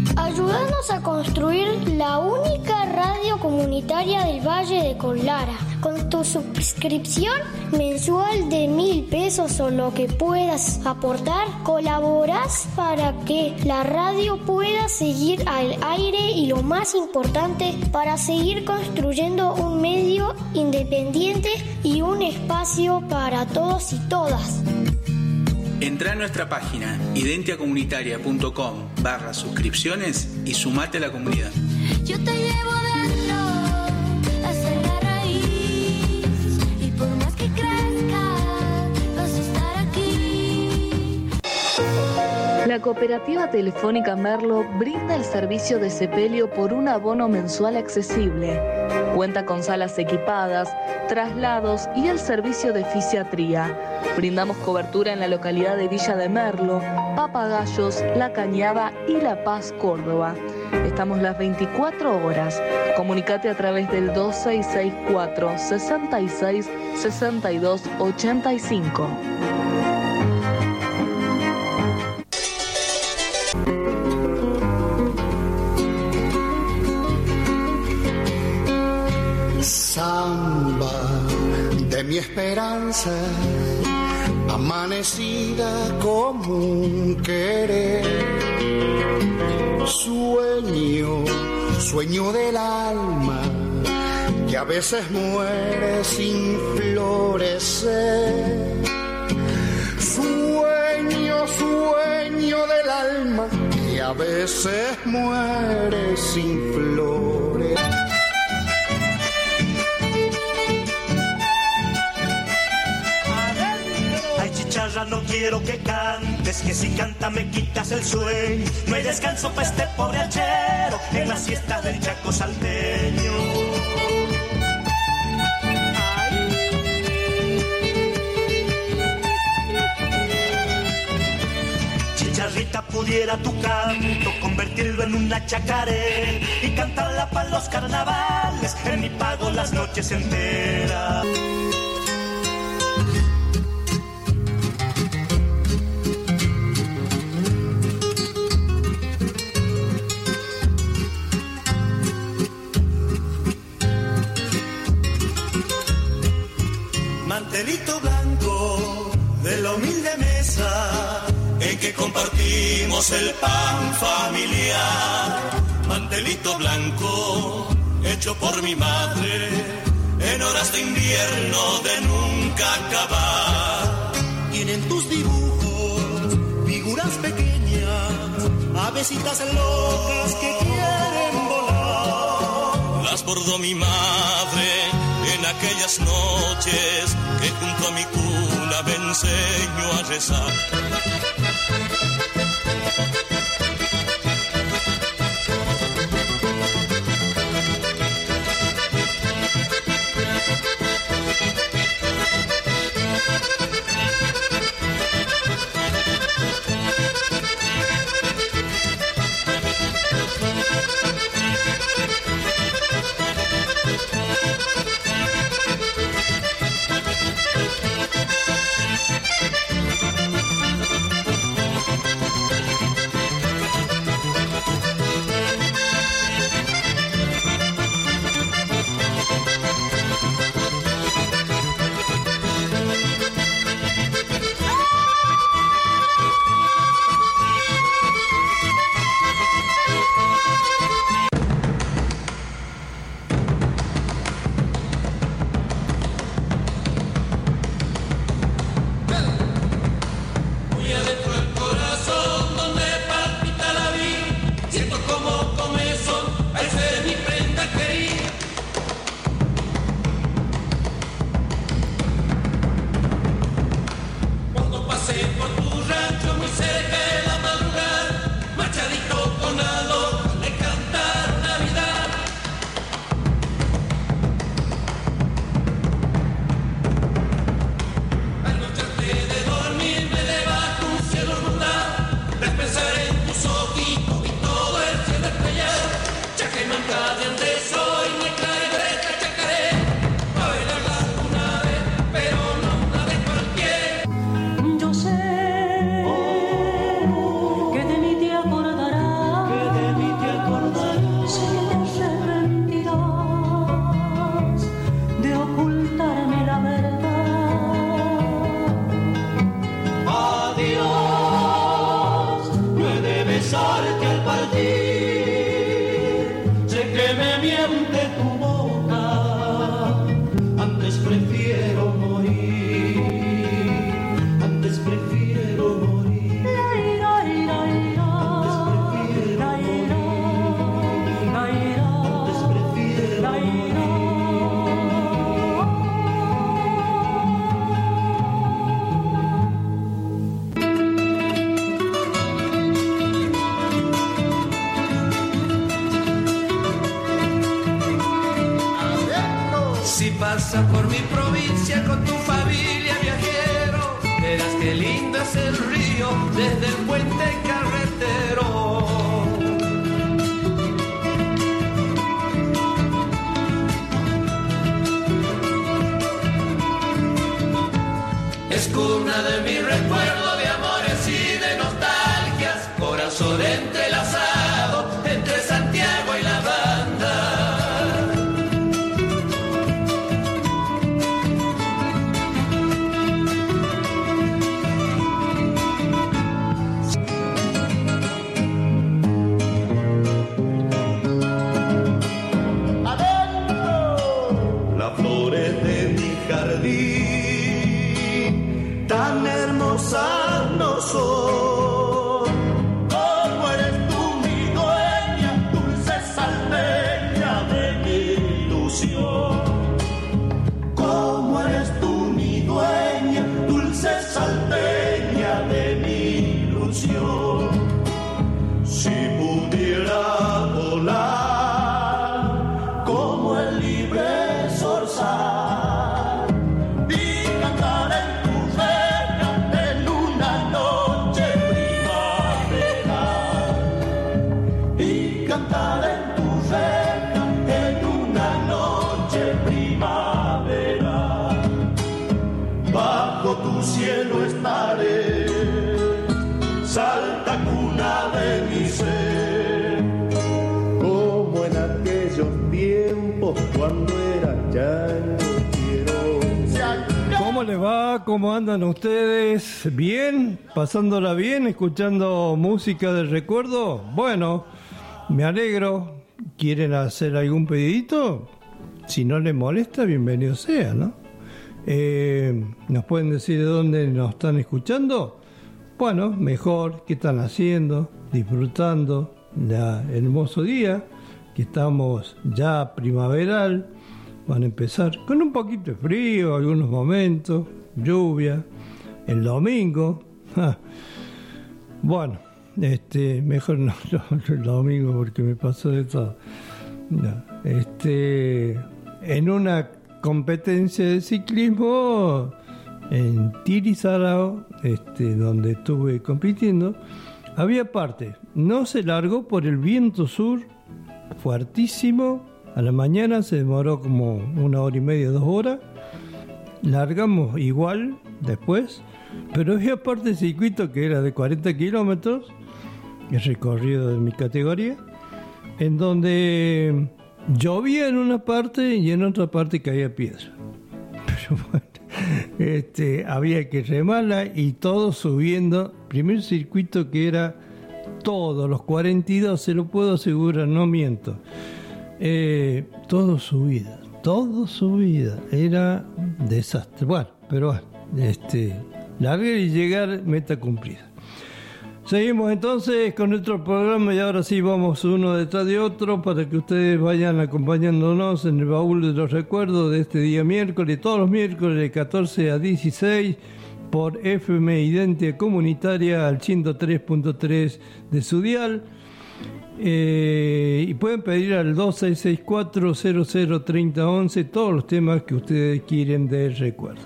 Ayúdanos a construir la única radio comunitaria del Valle de Conlara. Con tu suscripción mensual de mil pesos o lo que puedas aportar, colaboras para que la radio pueda seguir al aire y lo más importante, para seguir construyendo un medio independiente y un espacio para todos y todas. Entrá a nuestra página identiacomunitaria.com barra suscripciones y sumate a la comunidad. Yo te llevo dentro hasta la raíz y por más que crezca vas a estar aquí. La Cooperativa Telefónica Merlo brinda el servicio de sepelio por un abono mensual accesible. Cuenta con salas equipadas, traslados y el servicio de fisiatría. Brindamos cobertura en la localidad de Villa de Merlo, Papagayos, La Cañada y La Paz, Córdoba. Estamos las veinticuatro horas. Comunicate a través del dos seis seis cuatro, sesenta y seis, sesenta y dos, ochenta y cinco. Samba de mi esperanza, amanecida como un querer. Sueño, sueño del alma, que a veces muere sin florecer. Sueño, sueño del alma, que a veces muere sin florecer. Chicharra, no quiero que cantes, que si canta me quitas el sueño. No hay descanso para este pobre hachero en la siesta del Chaco salteño. Chicharrita, pudiera tu canto convertirlo en una chacaré y cantarla para los carnavales, en mi pago las noches enteras. Mantelito blanco de la humilde mesa en que compartimos el pan familiar. Mantelito blanco hecho por mi madre en horas de invierno de nunca acabar. Tienen tus dibujos figuras pequeñas, avesitas locas que quieren volar. Las bordó mi madre en aquellas noches que junto a mi cuna me enseño a rezar. pasa por mi provincia con tu familia, viajero. Verás qué lindo es el río desde el puente carretero. Es cuna de mi recuerdo de amores y de nostalgias, corazón entrelazado entre Santiago y la banda. Las flores de mi jardín tan hermosas no son, como eres tú mi dueña, dulce salteña de mi ilusión. Como eres tú mi dueña, dulce salteña de mi ilusión. Si pudiera volar como el libre zorzal y cantar en tu reja en una noche primaveral, y cantar en tu reja en una noche primaveral, bajo tu cielo estaré, salta cuna de mi ser, como en aquellos tiempos cuando era llano. ¿Cómo les va? ¿Cómo andan ustedes? ¿Bien? ¿Pasándola bien? ¿Escuchando música del recuerdo? Bueno, me alegro. ¿Quieren hacer algún pedidito? Si no les molesta, bienvenido sea, ¿no? Eh, ¿Nos pueden decir de dónde nos están escuchando? Bueno, mejor, ¿qué están haciendo? Disfrutando la, el hermoso día, que estamos ya primaveral. Van a empezar con un poquito de frío, algunos momentos, lluvia, el domingo. Ja. Bueno, este, mejor no, no, el domingo porque me pasó de todo. No, este, en una competencia de ciclismo en Tirizarao, este, donde estuve compitiendo, había parte, no se largó por el viento sur fuertísimo. A la mañana se demoró como una hora y media, dos horas. Largamos igual después, pero había parte del circuito que era de cuarenta kilómetros, el recorrido de mi categoría, en donde llovía en una parte y en otra parte caía piedra. Pero bueno, este, había que remarla y todo subiendo. Primer circuito que era todos los cuarenta y dos, se lo puedo asegurar, no miento. Eh, todo subida, todo subida, era desastre. Bueno, pero bueno, este, largar y llegar, meta cumplida. Seguimos entonces con nuestro programa y ahora sí vamos uno detrás de otro para que ustedes vayan acompañándonos en el baúl de los recuerdos de este día miércoles, todos los miércoles de catorce a dieciséis por F M Identia Comunitaria al ciento tres punto tres de su dial. Eh, y pueden pedir al dos seis seis cuatro cero cero tres cero uno uno todos los temas que ustedes quieren de recuerdo.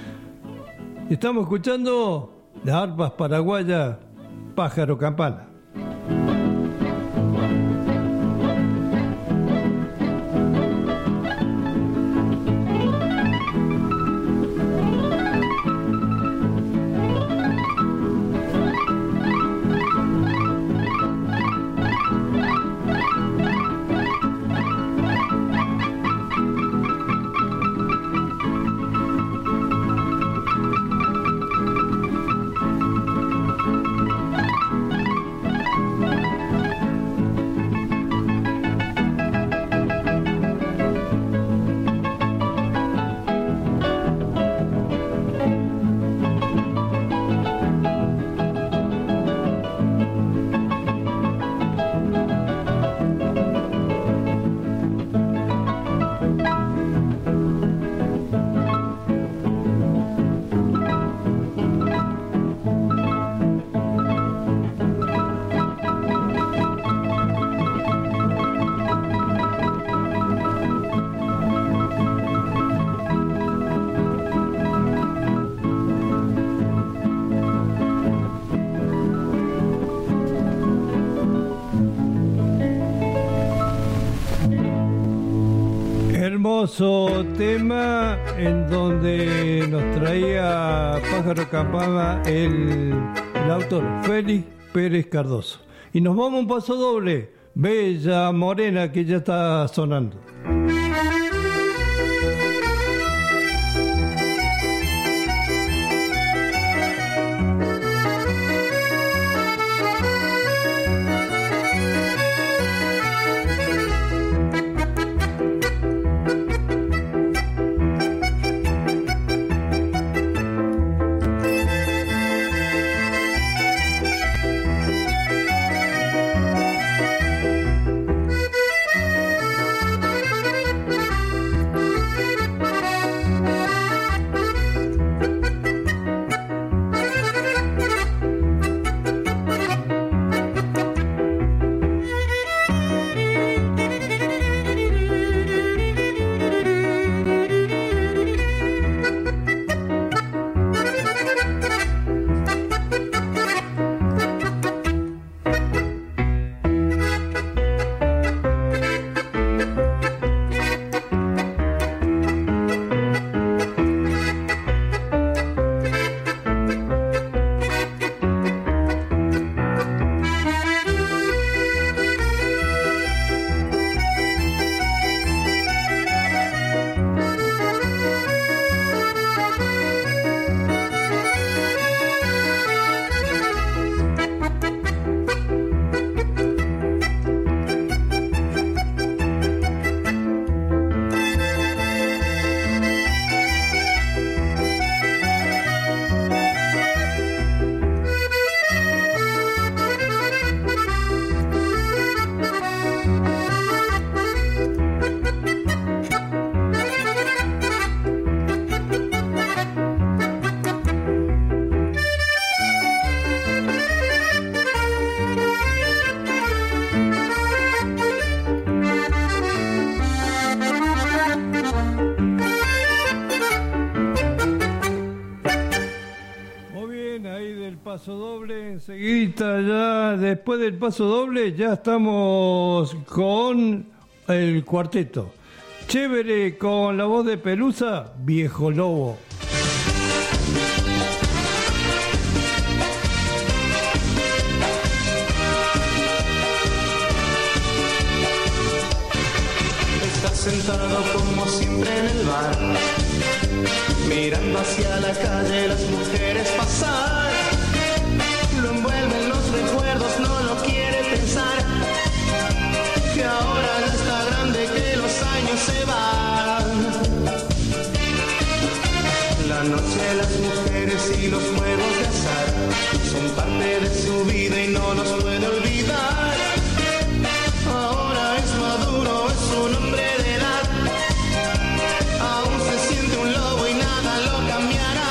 Estamos escuchando las arpas paraguayas Pájaro Campana. hermoso tema en donde nos traía Pájaro Campana el, el autor Félix Pérez Cardoso. Y nos vamos a un paso doble, Bella Morena, que ya está sonando. Paso doble, enseguida ya, después del paso doble, ya estamos con el cuarteto. Chévere, con la voz de Pelusa, Viejo Lobo. Estás sentado como siempre en el bar, mirando hacia la calle las mujeres pasar. Lo envuelven los recuerdos, no lo quiere pensar, que ahora ya está grande, que los años se van. La noche, las mujeres y los juegos de azar son parte de su vida y no los puede olvidar. Ahora es maduro, es un hombre de edad, aún se siente un lobo y nada lo cambiará.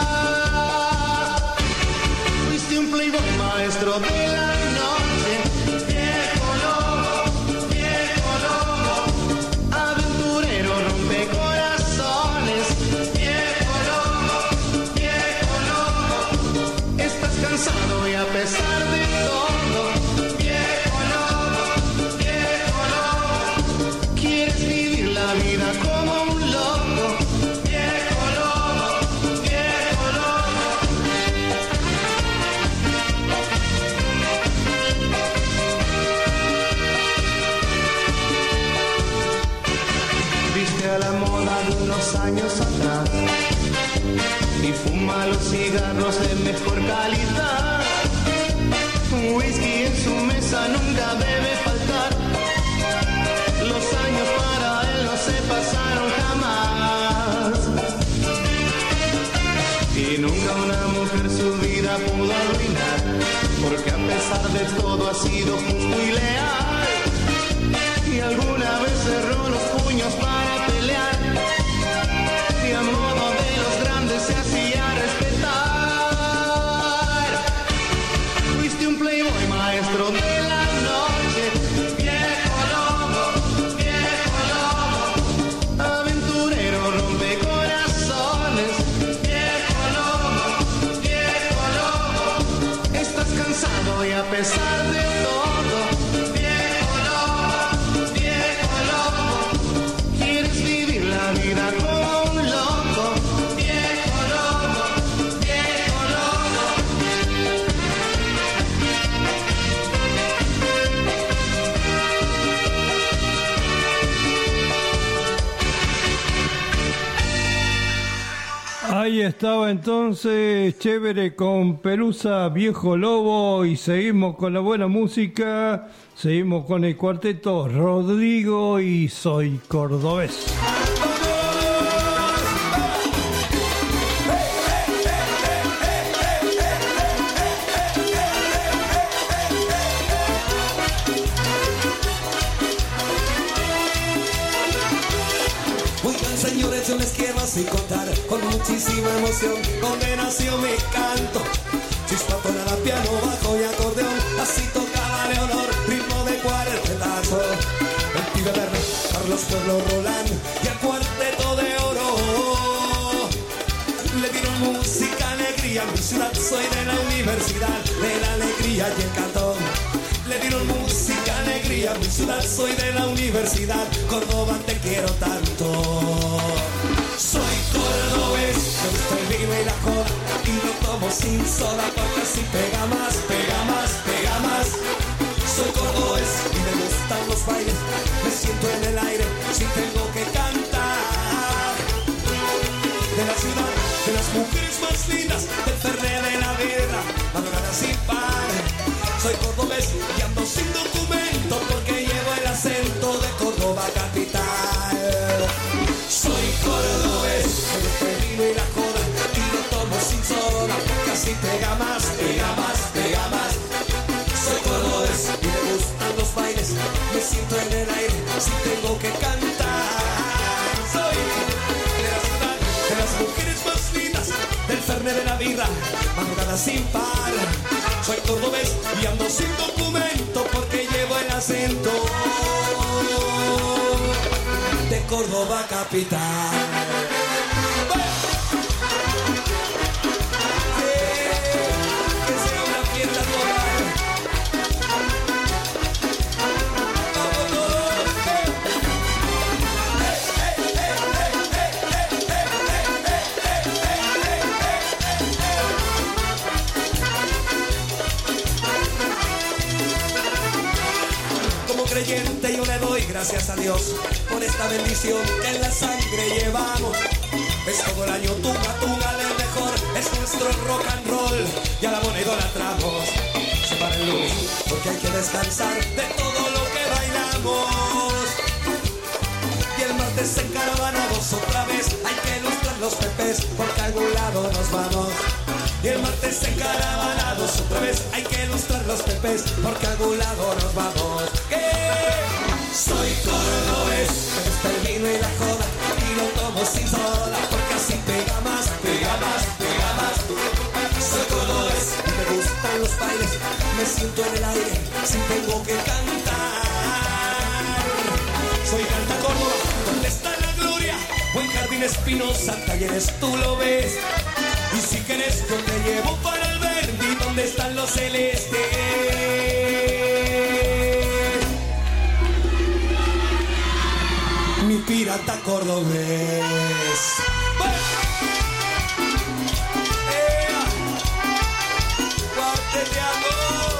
Un playboy maestro de la noche, viejo lobo, viejo lobo, aventurero rompecorazones, viejo lobo, viejo lobo, estás cansado y a pesar de todo, viejo lobo, viejo lobo, quieres vivir la vida como un loco, viejo lobo, viejo lobo. Viste a la moda de unos años atrás y fuma los cigarros de mejor calidad. Un whisky en su mesa nunca debe faltar. Los años para él no se pasaron jamás. Y nunca una mujer su vida pudo arruinar, porque a pesar de todo ha sido justo y leal. Y alguna vez cerró los puños para pelear, y a modo de los grandes se hacía respetar. Fuiste un playboy maestro de la noche, viejo lobo, viejo lobo, aventurero rompecorazones, viejo lobo, viejo lobo, estás cansado y a pesar de todo, viejo lobo, viejo lobo, quieres vivir Ahí estaba entonces, chévere con Pelusa, Viejo Lobo, y seguimos con la buena música, seguimos con el cuarteto Rodrigo y Soy Cordobés. Oigan, señores, yo les quiero así contar con muchísima emoción donde nació mi canto. Chispa, tonada, piano, bajo y acordeón, así tocaba Leonor, ritmo de cuartetazo. El pibe verde, Carlos Pueblo Roland y el cuarteto de oro. Le dieron música, alegría, mi ciudad, soy de la universidad, de la alegría y el cantón. Le dieron música, alegría, mi ciudad, soy de la universidad, Córdoba te quiero tanto. Soy cordobés, me gusta el vino y la joda, y lo tomo sin soda, porque así pega más, pega más, pega más. Soy cordobés y me gustan los bailes, me siento en el aire, si tengo que cantar. De la ciudad, de las mujeres más lindas, del Fernet de la Vedra, madrugada sin par. Soy cordobés y ando sin documento porque llevo el acento de Córdoba capital. Soy cordobés, me gusta el vino y la joda, y lo tomo sin soda, porque así pega más, pega más, pega más. Soy cordobés y me gustan los bailes, me siento en el aire si tengo que cantar. Soy de la ciudad, de las mujeres más lindas, del Fernet de la birra, madrugada sin par. Soy cordobés y ando sin documento porque llevo el acento de Córdoba capital. Que sea una fiesta total. Vamos todos. Como creyente yo le doy gracias a Dios por esta bendición que en la sangre llevamos. Es todo el año tunga, tunga del mejor, es nuestro rock and roll y a la moneda idolatramos. Se para el lunes porque hay que descansar de todo lo que bailamos. Y el martes encaravanados otra vez hay que ilustrar los pepes porque a algún lado nos vamos. Y el martes encaravanados otra vez hay que ilustrar los pepes porque a algún lado nos vamos. ¿Qué? Soy cordobés, me gusta el vino y la joda y lo tomo sin soda porque así pega más, pega más, pega más. Soy cordobés y me gustan los bailes, me siento en el aire si tengo que cantar. Soy Canta Córdoba, ¿dónde está la gloria? Buen Jardín Espinosa, Talleres tú lo ves. Y si quieres yo te llevo para el Verdi, ¿dónde están los celestes? Mi pirata cordobés. ¡Ea! ¡Cuarteteando!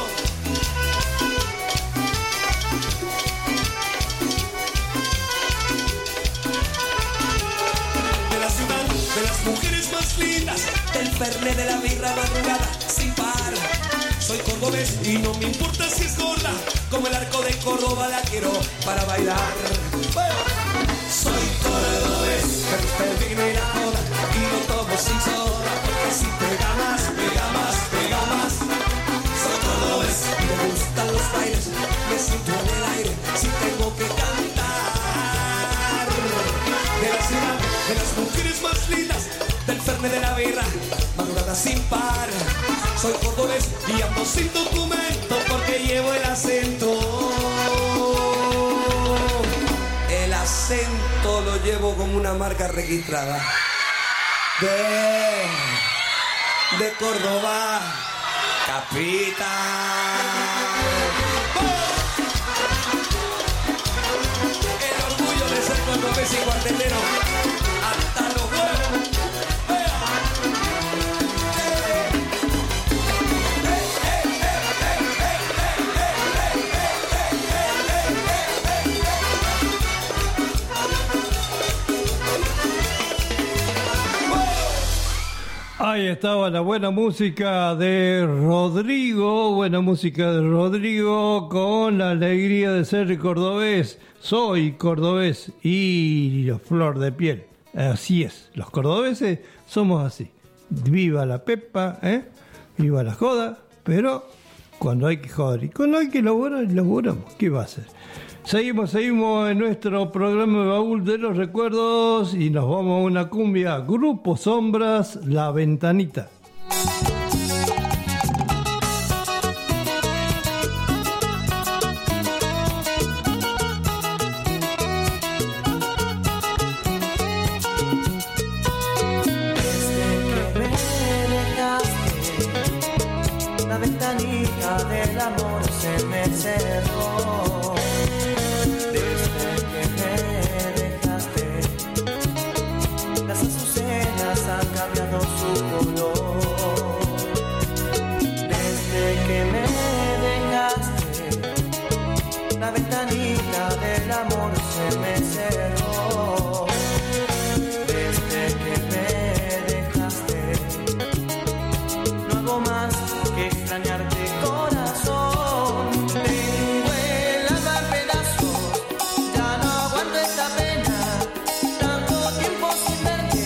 De la ciudad, de las mujeres más lindas, del Fernet de la birra madrugada sin par. Soy cordobés y no me importa si es gorda, como el arco de Córdoba la quiero para bailar. Bueno. Soy cordobés, me gusta el vino y la joda y lo tomo sin soda porque así pega más, pega más, pega más. Soy cordobés y me gustan los bailes, me siento en el aire si tengo que cantar. De la ciudad, de las mujeres más lindas, del Fernet de la birra, madrugada sin par. Soy cordobés y ando sin documento porque llevo el acento. El acento lo llevo como una marca registrada de, de Córdoba capital. El orgullo de ser cordobés y cuartetero hasta los huevos. Ahí estaba la buena música de Rodrigo, buena música de Rodrigo con la alegría de ser cordobés. Soy cordobés y flor de piel. Así es, los cordobeses somos así. Viva la pepa, ¿eh? Viva la joda, pero cuando hay que joder y cuando hay que laburar, laburamos. ¿Qué va a hacer? Seguimos, seguimos en nuestro programa de Baúl de los Recuerdos y nos vamos a una cumbia. Grupo Sombras, La Ventanita. Desde que me dejaste, la ventanita del amor se me cerró. Han cambiado su color. Desde que me dejaste, la ventanita del amor se me cerró. Desde que me dejaste, no hago más que extrañarte, corazón. Tengo el alma en pedazos, ya no aguanto esta pena. Tanto tiempo sin verte,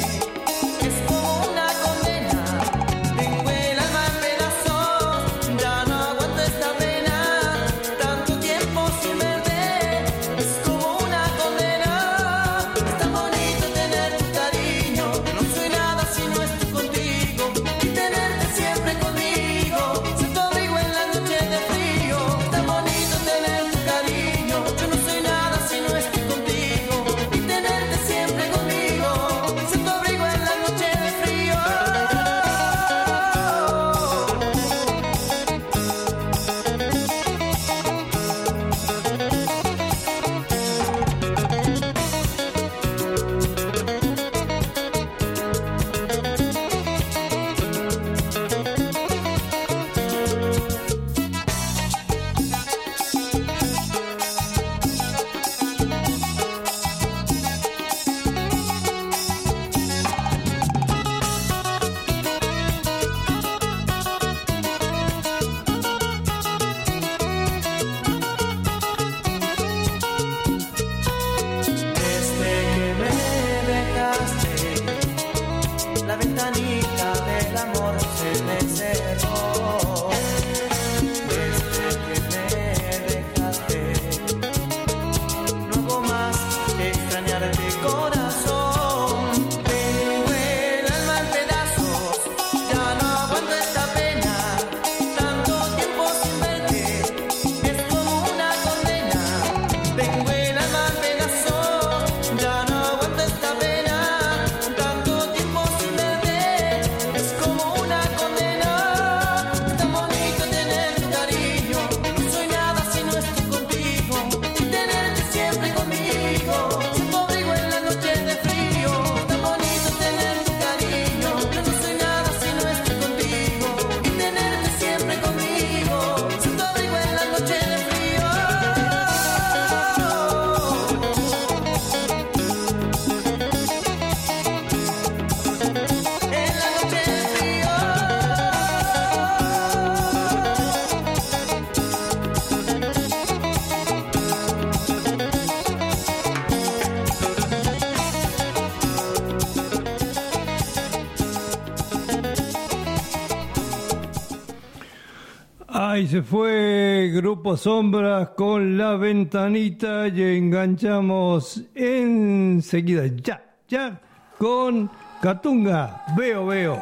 Ahí se fue Grupo Sombras con La Ventanita y enganchamos enseguida, ya, ya, con Catunga, Veo, Veo.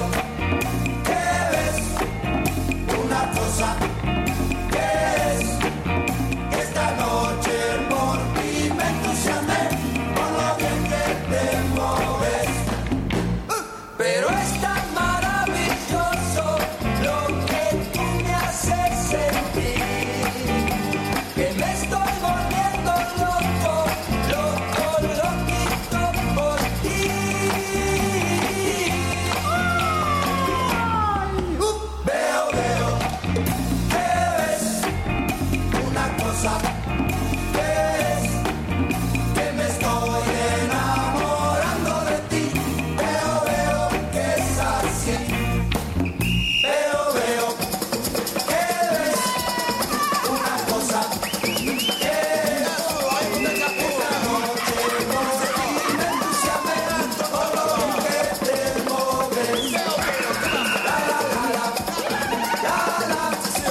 Veo, veo, ¿qué ves? Una cosa, ¿qué es? cosa que es que me estoy enamorando de ti, pero veo que es así, pero veo que ves una cosa que es esta noche por ti me entusiasma todo lo que te mueves. La la la la, la la,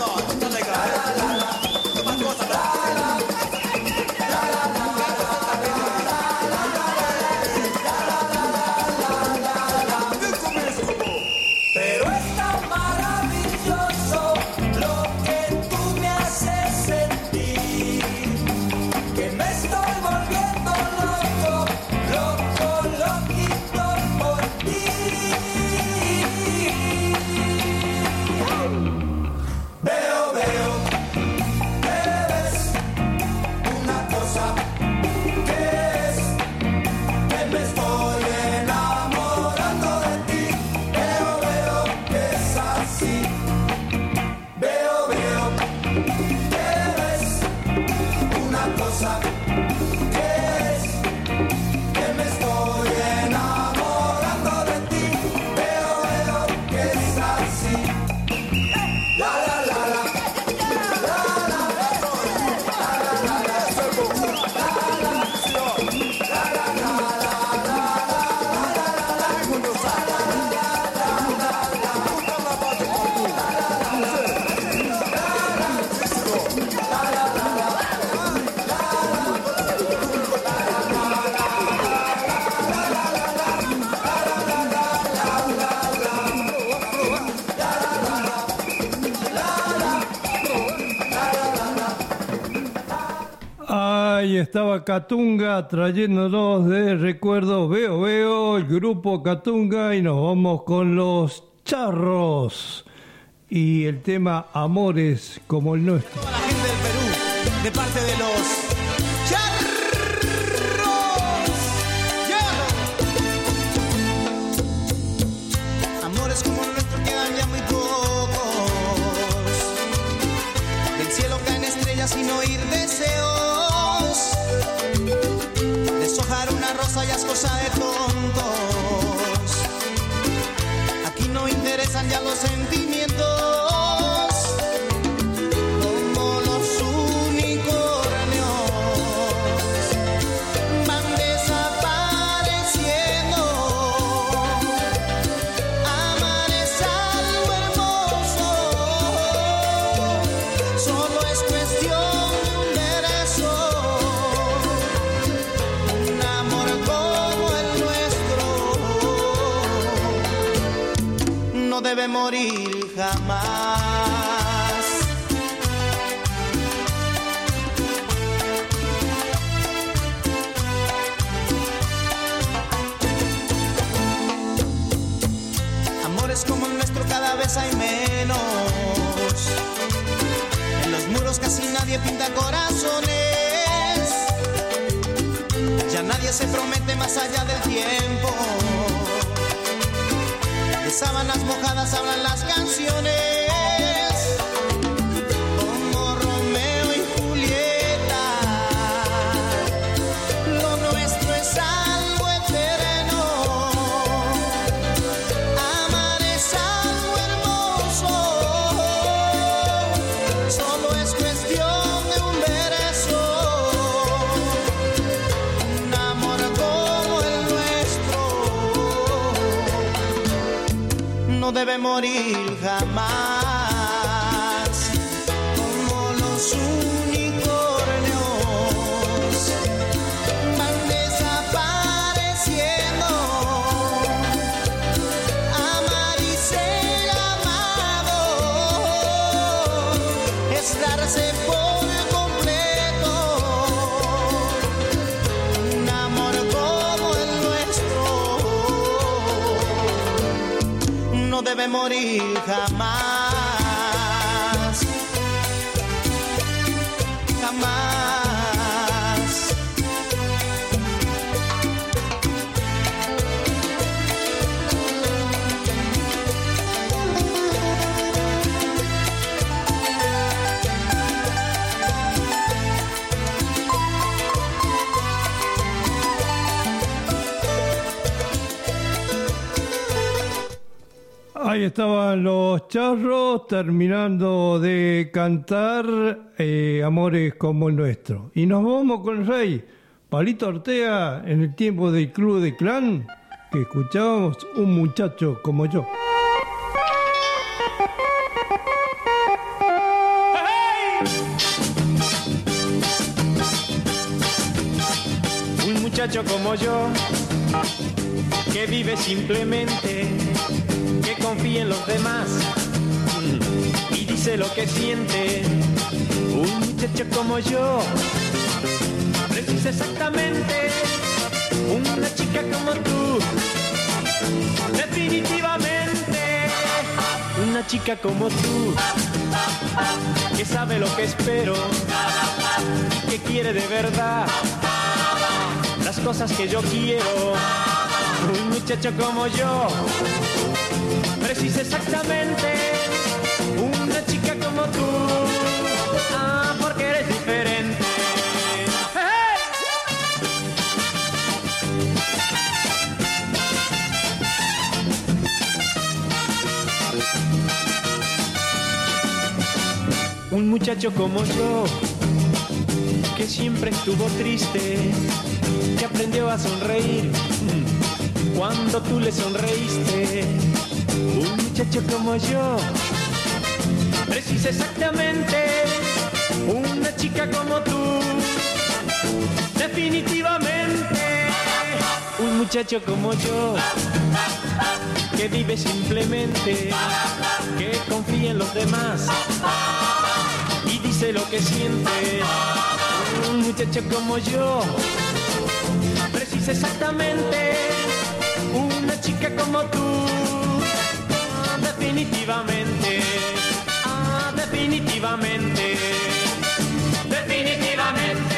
pero es tan maravilloso lo que tú me haces sentir, que me estoy volviendo loco, loco, loquito por ti. Veo, veo, que ves una cosa que es que me estoy enamorando de ti, pero veo que es así, veo, veo, que ves una cosa que es que me estoy enamorando de ti, pero veo que es así. La la la la, la la, Ahí estaba Catunga trayéndonos de recuerdos. Veo, veo el grupo Catunga y nos vamos con los Charros y el tema Amores como el nuestro. La gente del Perú, de parte de los Charros. Yeah. Amores como el nuestro quedan ya muy pocos. Del cielo caen estrellas sin oír deseos. Deshojar una rosa ya es cosa de tontos. Aquí no interesan ya los sentimientos. Como los unicornios van desapareciendo. Amar es algo hermoso. Solo es cuestión de un beso. Un amor como el nuestro no debe morir jamás. Amores como el nuestro cada vez hay menos. En los muros casi nadie pinta corazones. Ya nadie se promete más allá del tiempo. De sábanas mojadas hablan las canciones. Como Romeo y Julieta. Lo nuestro es algo eterno. Amar es algo hermoso. Solo es cuestión de un beso. Un amor como el nuestro no debe morir jamás. Como los unicornios van desapareciendo. Amar y ser amado es darse por completo. Un amor como el nuestro no debe morir jamás, jamás. Ahí estaban los Charros terminando de cantar eh, Amores como el nuestro. Y nos vamos con el rey, Palito Ortega, en el tiempo del Club de Clan, que escuchábamos Un muchacho como yo. Un muchacho como yo, que vive simplemente, que confía en los demás y dice lo que siente. Un muchacho como yo precisa exactamente una chica como tú, definitivamente una chica como tú, que sabe lo que espero y que quiere de verdad las cosas que yo quiero. Un muchacho como yo precisa exactamente una chica como tú. Ah, porque eres diferente. ¡Hey! Un muchacho como yo, que siempre estuvo triste, que aprendió a sonreír cuando tú le sonreíste. Un muchacho como yo precisa exactamente una chica como tú, definitivamente un muchacho como yo, que vive simplemente, que confía en los demás y dice lo que siente. Un muchacho como yo precisa exactamente una chica como tú, ah, definitivamente, ah, definitivamente, definitivamente.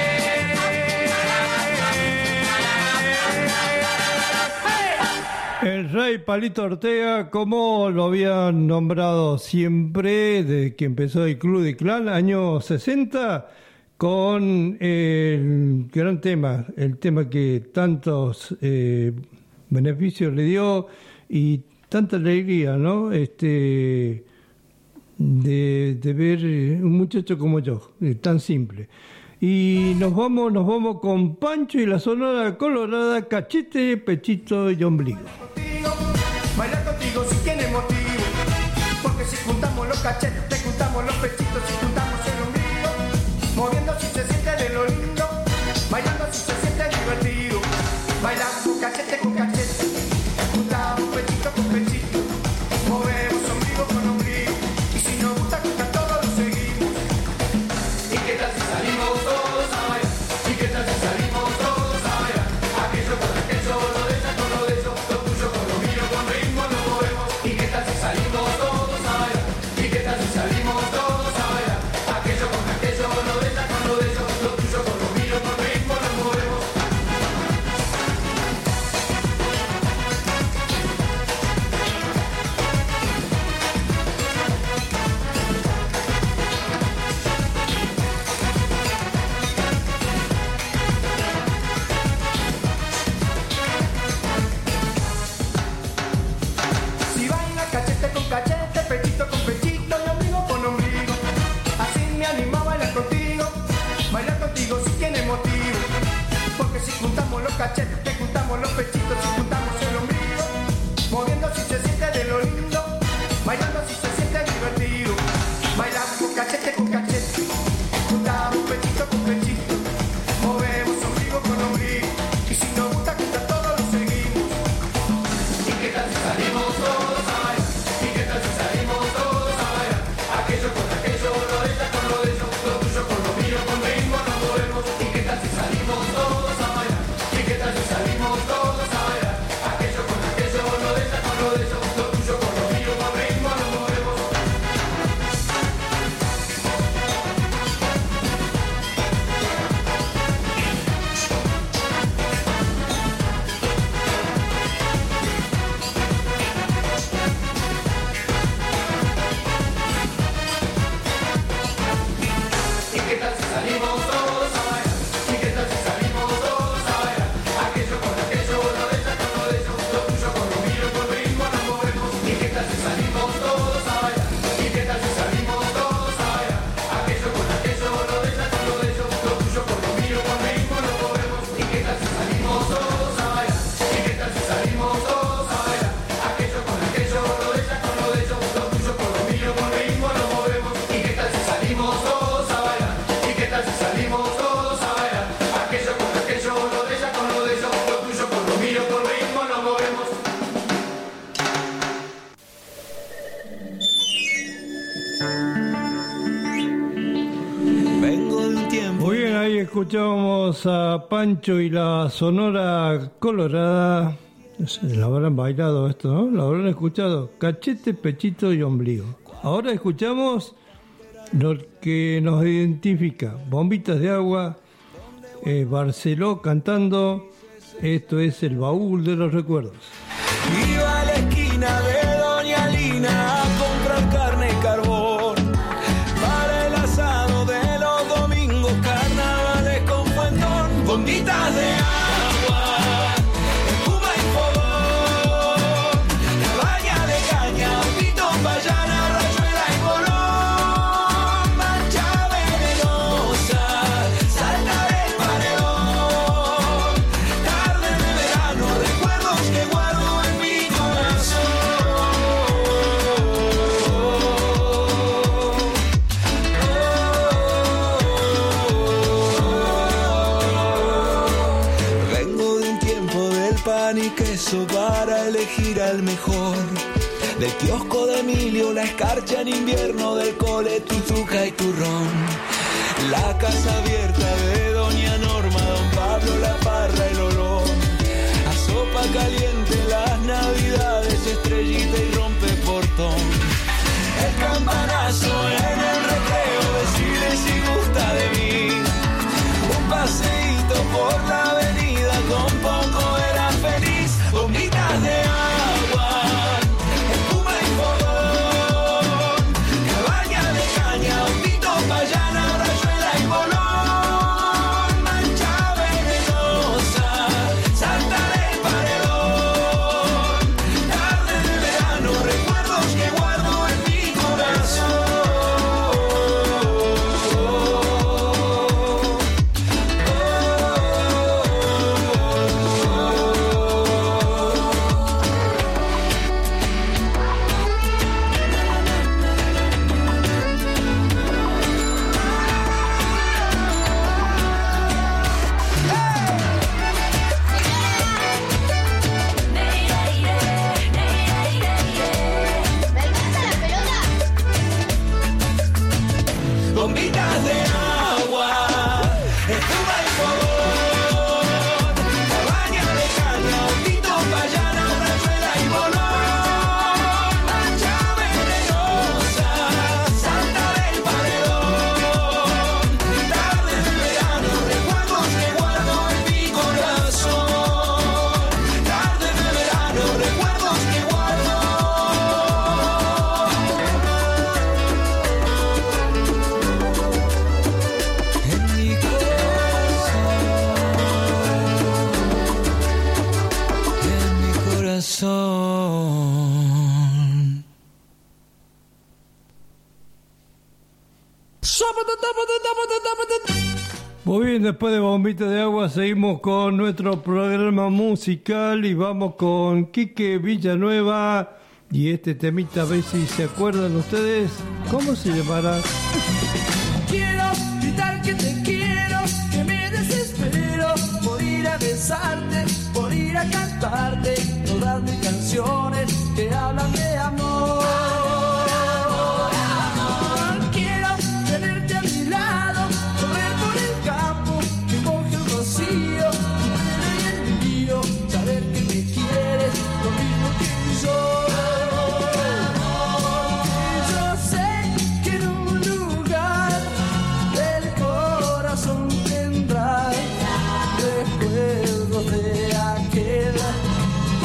El rey Palito Ortega, como lo habían nombrado siempre desde que empezó el Club de Clan, años sesenta, con el gran tema, el tema que tantos eh, beneficios le dio y tanta alegría, ¿no? Este, de, de ver un muchacho como yo, tan simple. Y nos vamos, nos vamos con Pancho y la Sonora Colorada, Cachete, Pechito y Ombligo. Bailar contigo si tiene motivo, porque si juntamos los cachetes, juntamos los pechitos y juntamos el ombligo, moviendo si se siente de lo lindo, bailando si se siente divertido, bailamos cachete con cachete, juntamos pechito con pechito, movemos ombligo con ombligo, y si nos gusta juntar todo lo seguimos. ¿Y qué tal si salimos todos a bailar? ¿Y qué tal si salimos todos a bailar? Aquello con aquello, lo de ella con lo de eso, lo tuyo con lo mío, con ritmo nos movemos. ¿Y qué tal si salimos todos a bailar? ¿Y qué tal si salimos todos a bailar? escuchábamos a Pancho y la Sonora Colorada. La habrán bailado esto, ¿no? La habrán escuchado. Cachete, pechito y ombligo. Ahora escuchamos lo que nos identifica. Bombitas de Agua, eh, Barceló cantando. Esto es El Baúl de los Recuerdos. Iba a la esquina de Doña Lina a comprar carne y carbón para el asado de los domingos, carnavales con fuentón, bombitas de agua, espuma y fogón, cabaña de caña, pito, payana, rayuela y bolón, mancha venenosa, salta del paredón, tarde de verano, recuerdos que guardo en mi y queso para elegir al mejor. Del kiosco de Emilio, la escarcha en invierno, del cole, tu zuja y turrón. La casa abierta de Doña Norma, Don Pablo, la parra, el olor a sopa caliente, las navidades, estrellita y rompe portón. El campanazo en el recreo, decide si gusta de mí. Un paseíto por la avenida, con poco era feliz. Bombitas de agua, espuma y fogón, cabaña de caña, pito, payana, rayuela y bolón, mancha venenosa, salta del paredón, tarde de verano, recuerdos que guardo en mi corazón. Bombitas de agua, espuma y fogón, cabaña de caña, pito, payana, rayuela y bolón, mancha venenosa, salta del paredón, tarde de verano, recuerdos que guardo en mi corazón, tarde de verano, recuerdos que guardo. Corazón. Muy bien, después de Bombitas de Agua seguimos con nuestro programa musical y vamos con Quique Villanueva y este temita, a ver si se acuerdan ustedes, ¿cómo se llamará? Quiero gritar que te quiero, que me desespero por ir a besarte, por ir a cantarte todas mis canciones que hablan de amor. Quiero tenerte a mi lado, correr por el campo, que moje el rocío, tu pelo y el mío, saber que me quieres lo mismo que yo. Yo sé que en un lugar del corazón tendrás recuerdos de aquel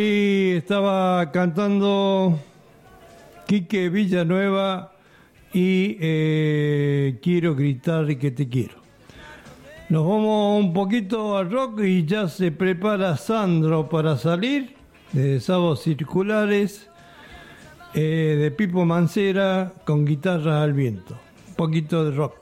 ahí estaba cantando Quique Villanueva y eh, Quiero gritar que te quiero. Nos vamos un poquito al rock y ya se prepara Sandro para salir de Sábados Circulares, eh, de Pipo Mancera con Guitarras al Viento. Un poquito de rock.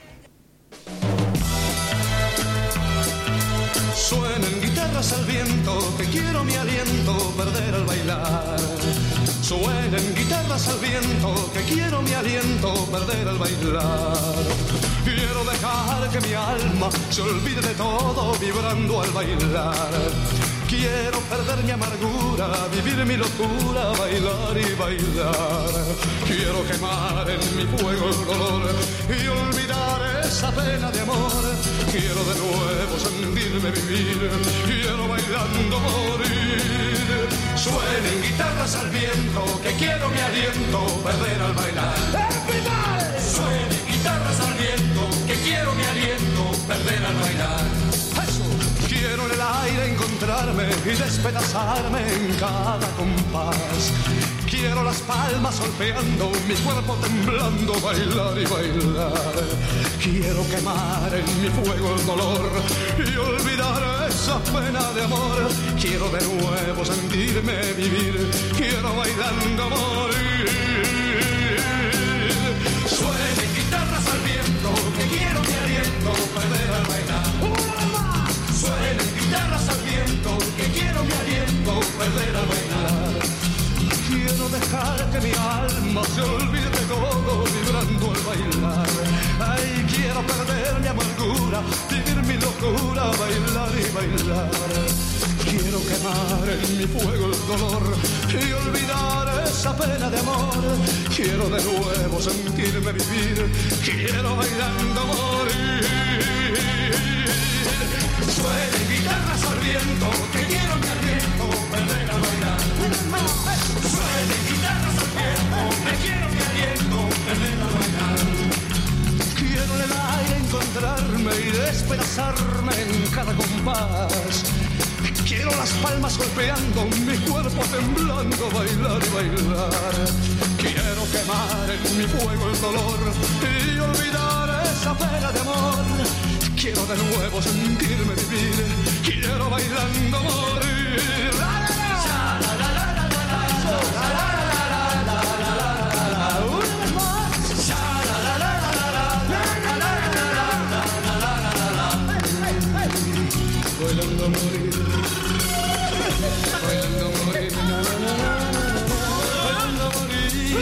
Suenan guitarras al viento, que quiero mi aliento perder al bailar. Suenan guitarras al viento, que quiero mi aliento perder al bailar. Quiero dejar que mi alma se olvide de todo vibrando al bailar. Quiero perder mi amargura, vivir mi locura, bailar y bailar. Quiero quemar en mi fuego el dolor y olvidar esa pena de amor. Quiero de nuevo sentirme vivir, quiero bailando morir. Suenen guitarras al viento, que quiero mi aliento perder al bailar. Suenen guitarras al viento, que quiero mi aliento perder al bailar. Quiero en el aire encontrarme y despedazarme en cada compás. Quiero las palmas golpeando, mi cuerpo temblando, bailar y bailar. Quiero quemar en mi fuego el dolor y olvidar esa pena de amor. Quiero de nuevo sentirme vivir, quiero bailando morir. Suenen guitarras al viento, que quiero mi aliento perder al bailar. Suenen guitarras al viento, que quiero mi aliento perder al bailar. Quiero dejar que mi alma se olvide de todo vibrando al bailar. Ay, quiero perder mi amargura, vivir mi locura, bailar y bailar. Quiero quemar en mi fuego el dolor y olvidar esa pena de amor. Quiero de nuevo sentirme vivir, quiero bailando morir. Suenen guitarras al viento, que quiero mi aliento perder al bailar. Suenen guitarras al viento, que quiero mi aliento perder al bailar. Quiero en el aire encontrarme y despedazarme en cada compás. Quiero las palmas golpeando, mi cuerpo temblando, bailar y bailar. Quiero quemar en mi fuego el dolor y olvidar esa pena de amor. Quiero de nuevo sentirme vivir, quiero bailando morir. ¡La, la, la! ¡La, la, la, la, la, la, la, la! ¡Una vez más! ¡La, la, la, la, la, la, la, la, la, la! Bailando a morir, bailando a morir, bailando a morir.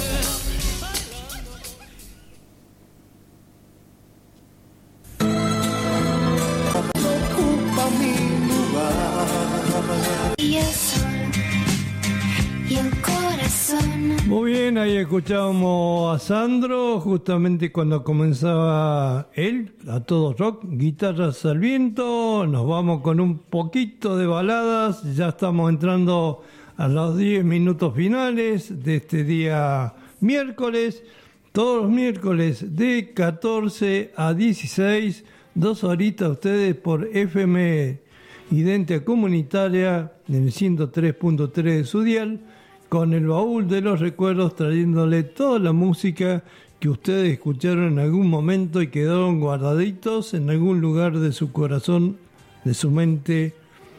Muy bien, ahí escuchábamos a Sandro justamente cuando comenzaba él, a todo rock, guitarras al viento. Nos vamos con un poquito de baladas, ya estamos entrando a los diez minutos finales de este día miércoles. Todos los miércoles de catorce a dieciséis, dos horitas ustedes por F M Identia Comunitaria en el ciento tres punto tres de su dial, con el baúl de los recuerdos, trayéndole toda la música que ustedes escucharon en algún momento y quedaron guardaditos en algún lugar de su corazón, de su mente,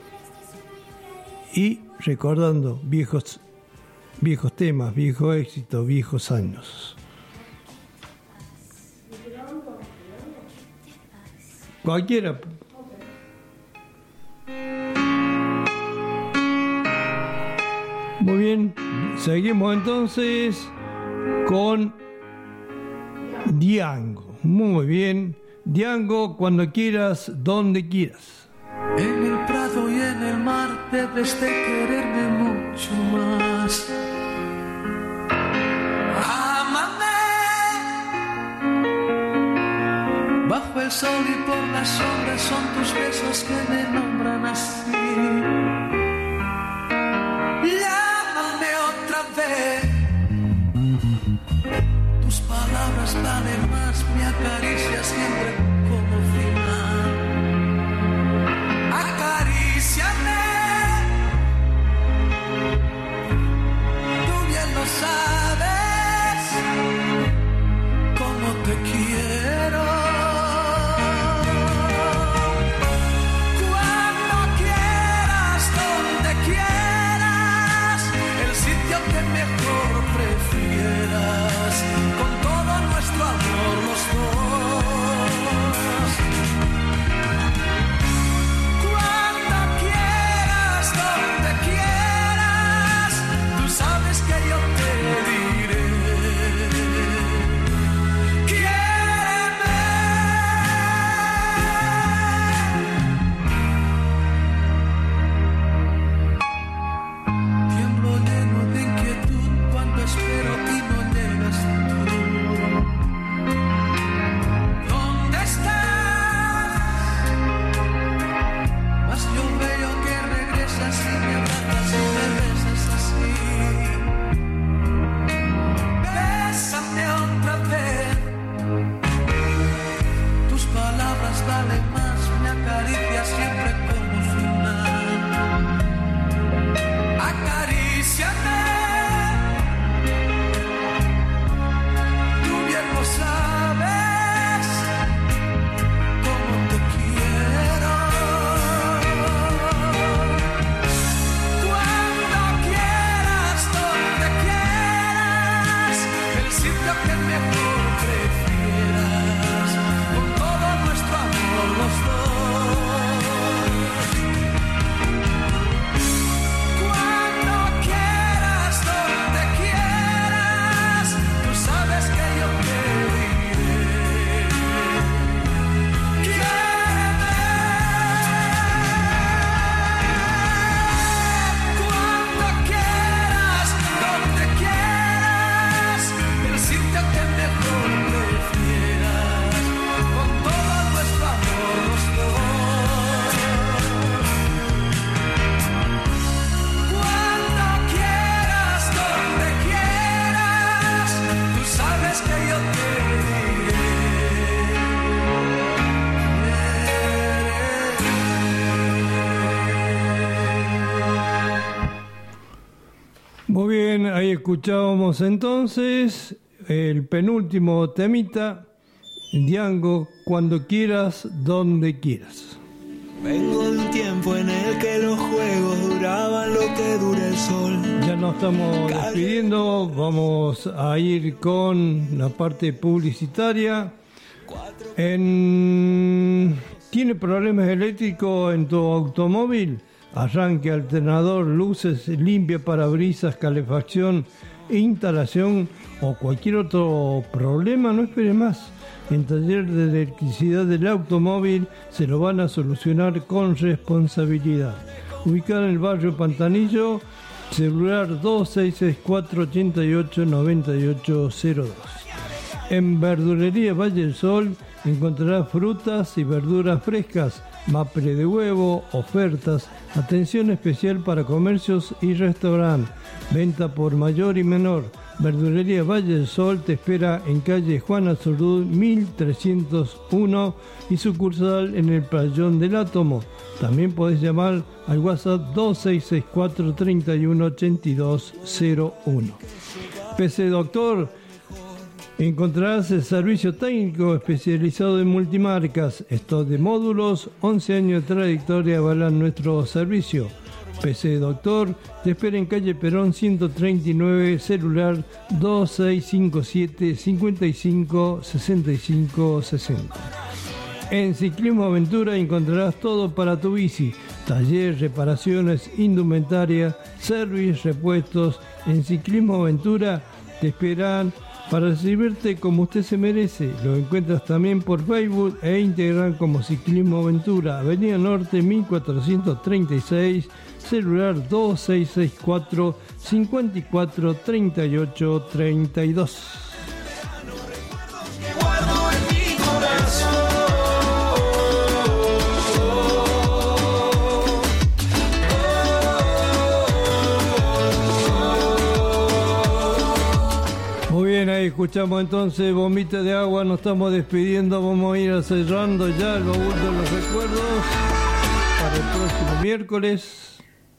y recordando viejos, viejos temas, viejos éxitos, viejos años. Cualquiera. Muy bien, seguimos entonces con Diango. Muy bien, Diango, cuando quieras, donde quieras. En el prado y en el mar debes de quererme mucho más. Ámame bajo el sol y por las sombras, son tus besos que me nombran así. Tus palabras valen más, me acaricias siempre como final. Acaríciame mejor prefieras, con todo nuestro amor los dos. Cuando quieras, donde quieras, tú sabes que yo te diré. Espero y no llegas tú. ¿Dónde estás? Mas yo veo que regresas y me abrazas y me besas así. Bésame otra vez. Tus palabras valen más, me acaricias siempre como final. Acaríciame. Sabes cómo te quiero. Cuando quieras, donde quieras, el sitio que mejor prefieras, con todo nuestro amor los dos. Cuando quieras, donde quieras, tú sabes que yo te Muy bien, ahí escuchábamos entonces el penúltimo temita, Django, cuando quieras, donde quieras. Vengo de un tiempo en el que los juegos duraban lo que dura el sol. Ya nos estamos despidiendo, vamos a ir con la parte publicitaria. En... ¿Tiene problemas eléctricos en tu automóvil? Arranque, alternador, luces, limpia parabrisas, calefacción, instalación o cualquier otro problema, no espere más. En Taller de Electricidad del Automóvil se lo van a solucionar con responsabilidad. Ubicado en el barrio Pantanillo, celular dos seis seis cuatro, ocho ocho, nueve ocho cero dos. En Verdulería Valle del Sol encontrará frutas y verduras frescas, maple de huevo, ofertas, atención especial para comercios y restaurantes, venta por mayor y menor. Verdulería Valle del Sol te espera en calle Juan Azurduy mil trescientos uno y sucursal en el Playón del Átomo. También podés llamar al WhatsApp dos seis seis cuatro, tres uno, ocho dos cero uno. P C Doctor, encontrarás el servicio técnico especializado en multimarcas, stock de módulos, once años de trayectoria avalan nuestro servicio. P C Doctor te espera en calle Perón ciento treinta y nueve, celular dos seis cinco siete, cinco cinco, seis cinco seis cero. En Ciclismo Aventura encontrarás todo para tu bici, taller, reparaciones, indumentaria, service, repuestos. En Ciclismo Aventura te esperan para recibirte como usted se merece. Lo encuentras también por Facebook e Instagram como Ciclismo Aventura, Avenida Norte mil cuatrocientos treinta y seis, celular dos seis seis cuatro, cinco cuatro, tres ocho tres dos. Ahí escuchamos entonces Bombita de Agua, nos estamos despidiendo, vamos a ir cerrando ya el baúl de los recuerdos para el próximo miércoles.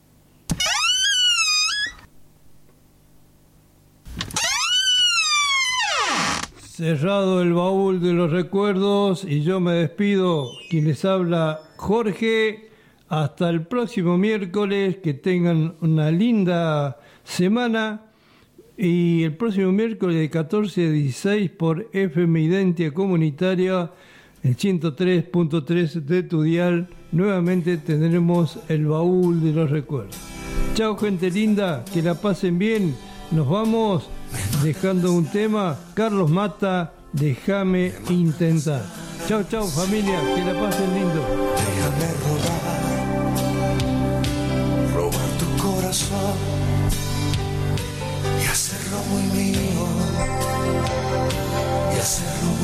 Cerrado el baúl de los recuerdos y yo me despido, quien les habla Jorge, hasta el próximo miércoles, que tengan una linda semana. Y el próximo miércoles de catorce a dieciséis por F M Identia Comunitaria, el ciento tres punto tres de tu dial, nuevamente tendremos el baúl de los recuerdos. Chao gente linda, que la pasen bien. Nos vamos dejando un tema. Carlos Mata, Déjame Intentar. Chao, chao familia, que la pasen lindo. Déjame robar, robar tu corazón y hacerlo muy mío, y hacerlo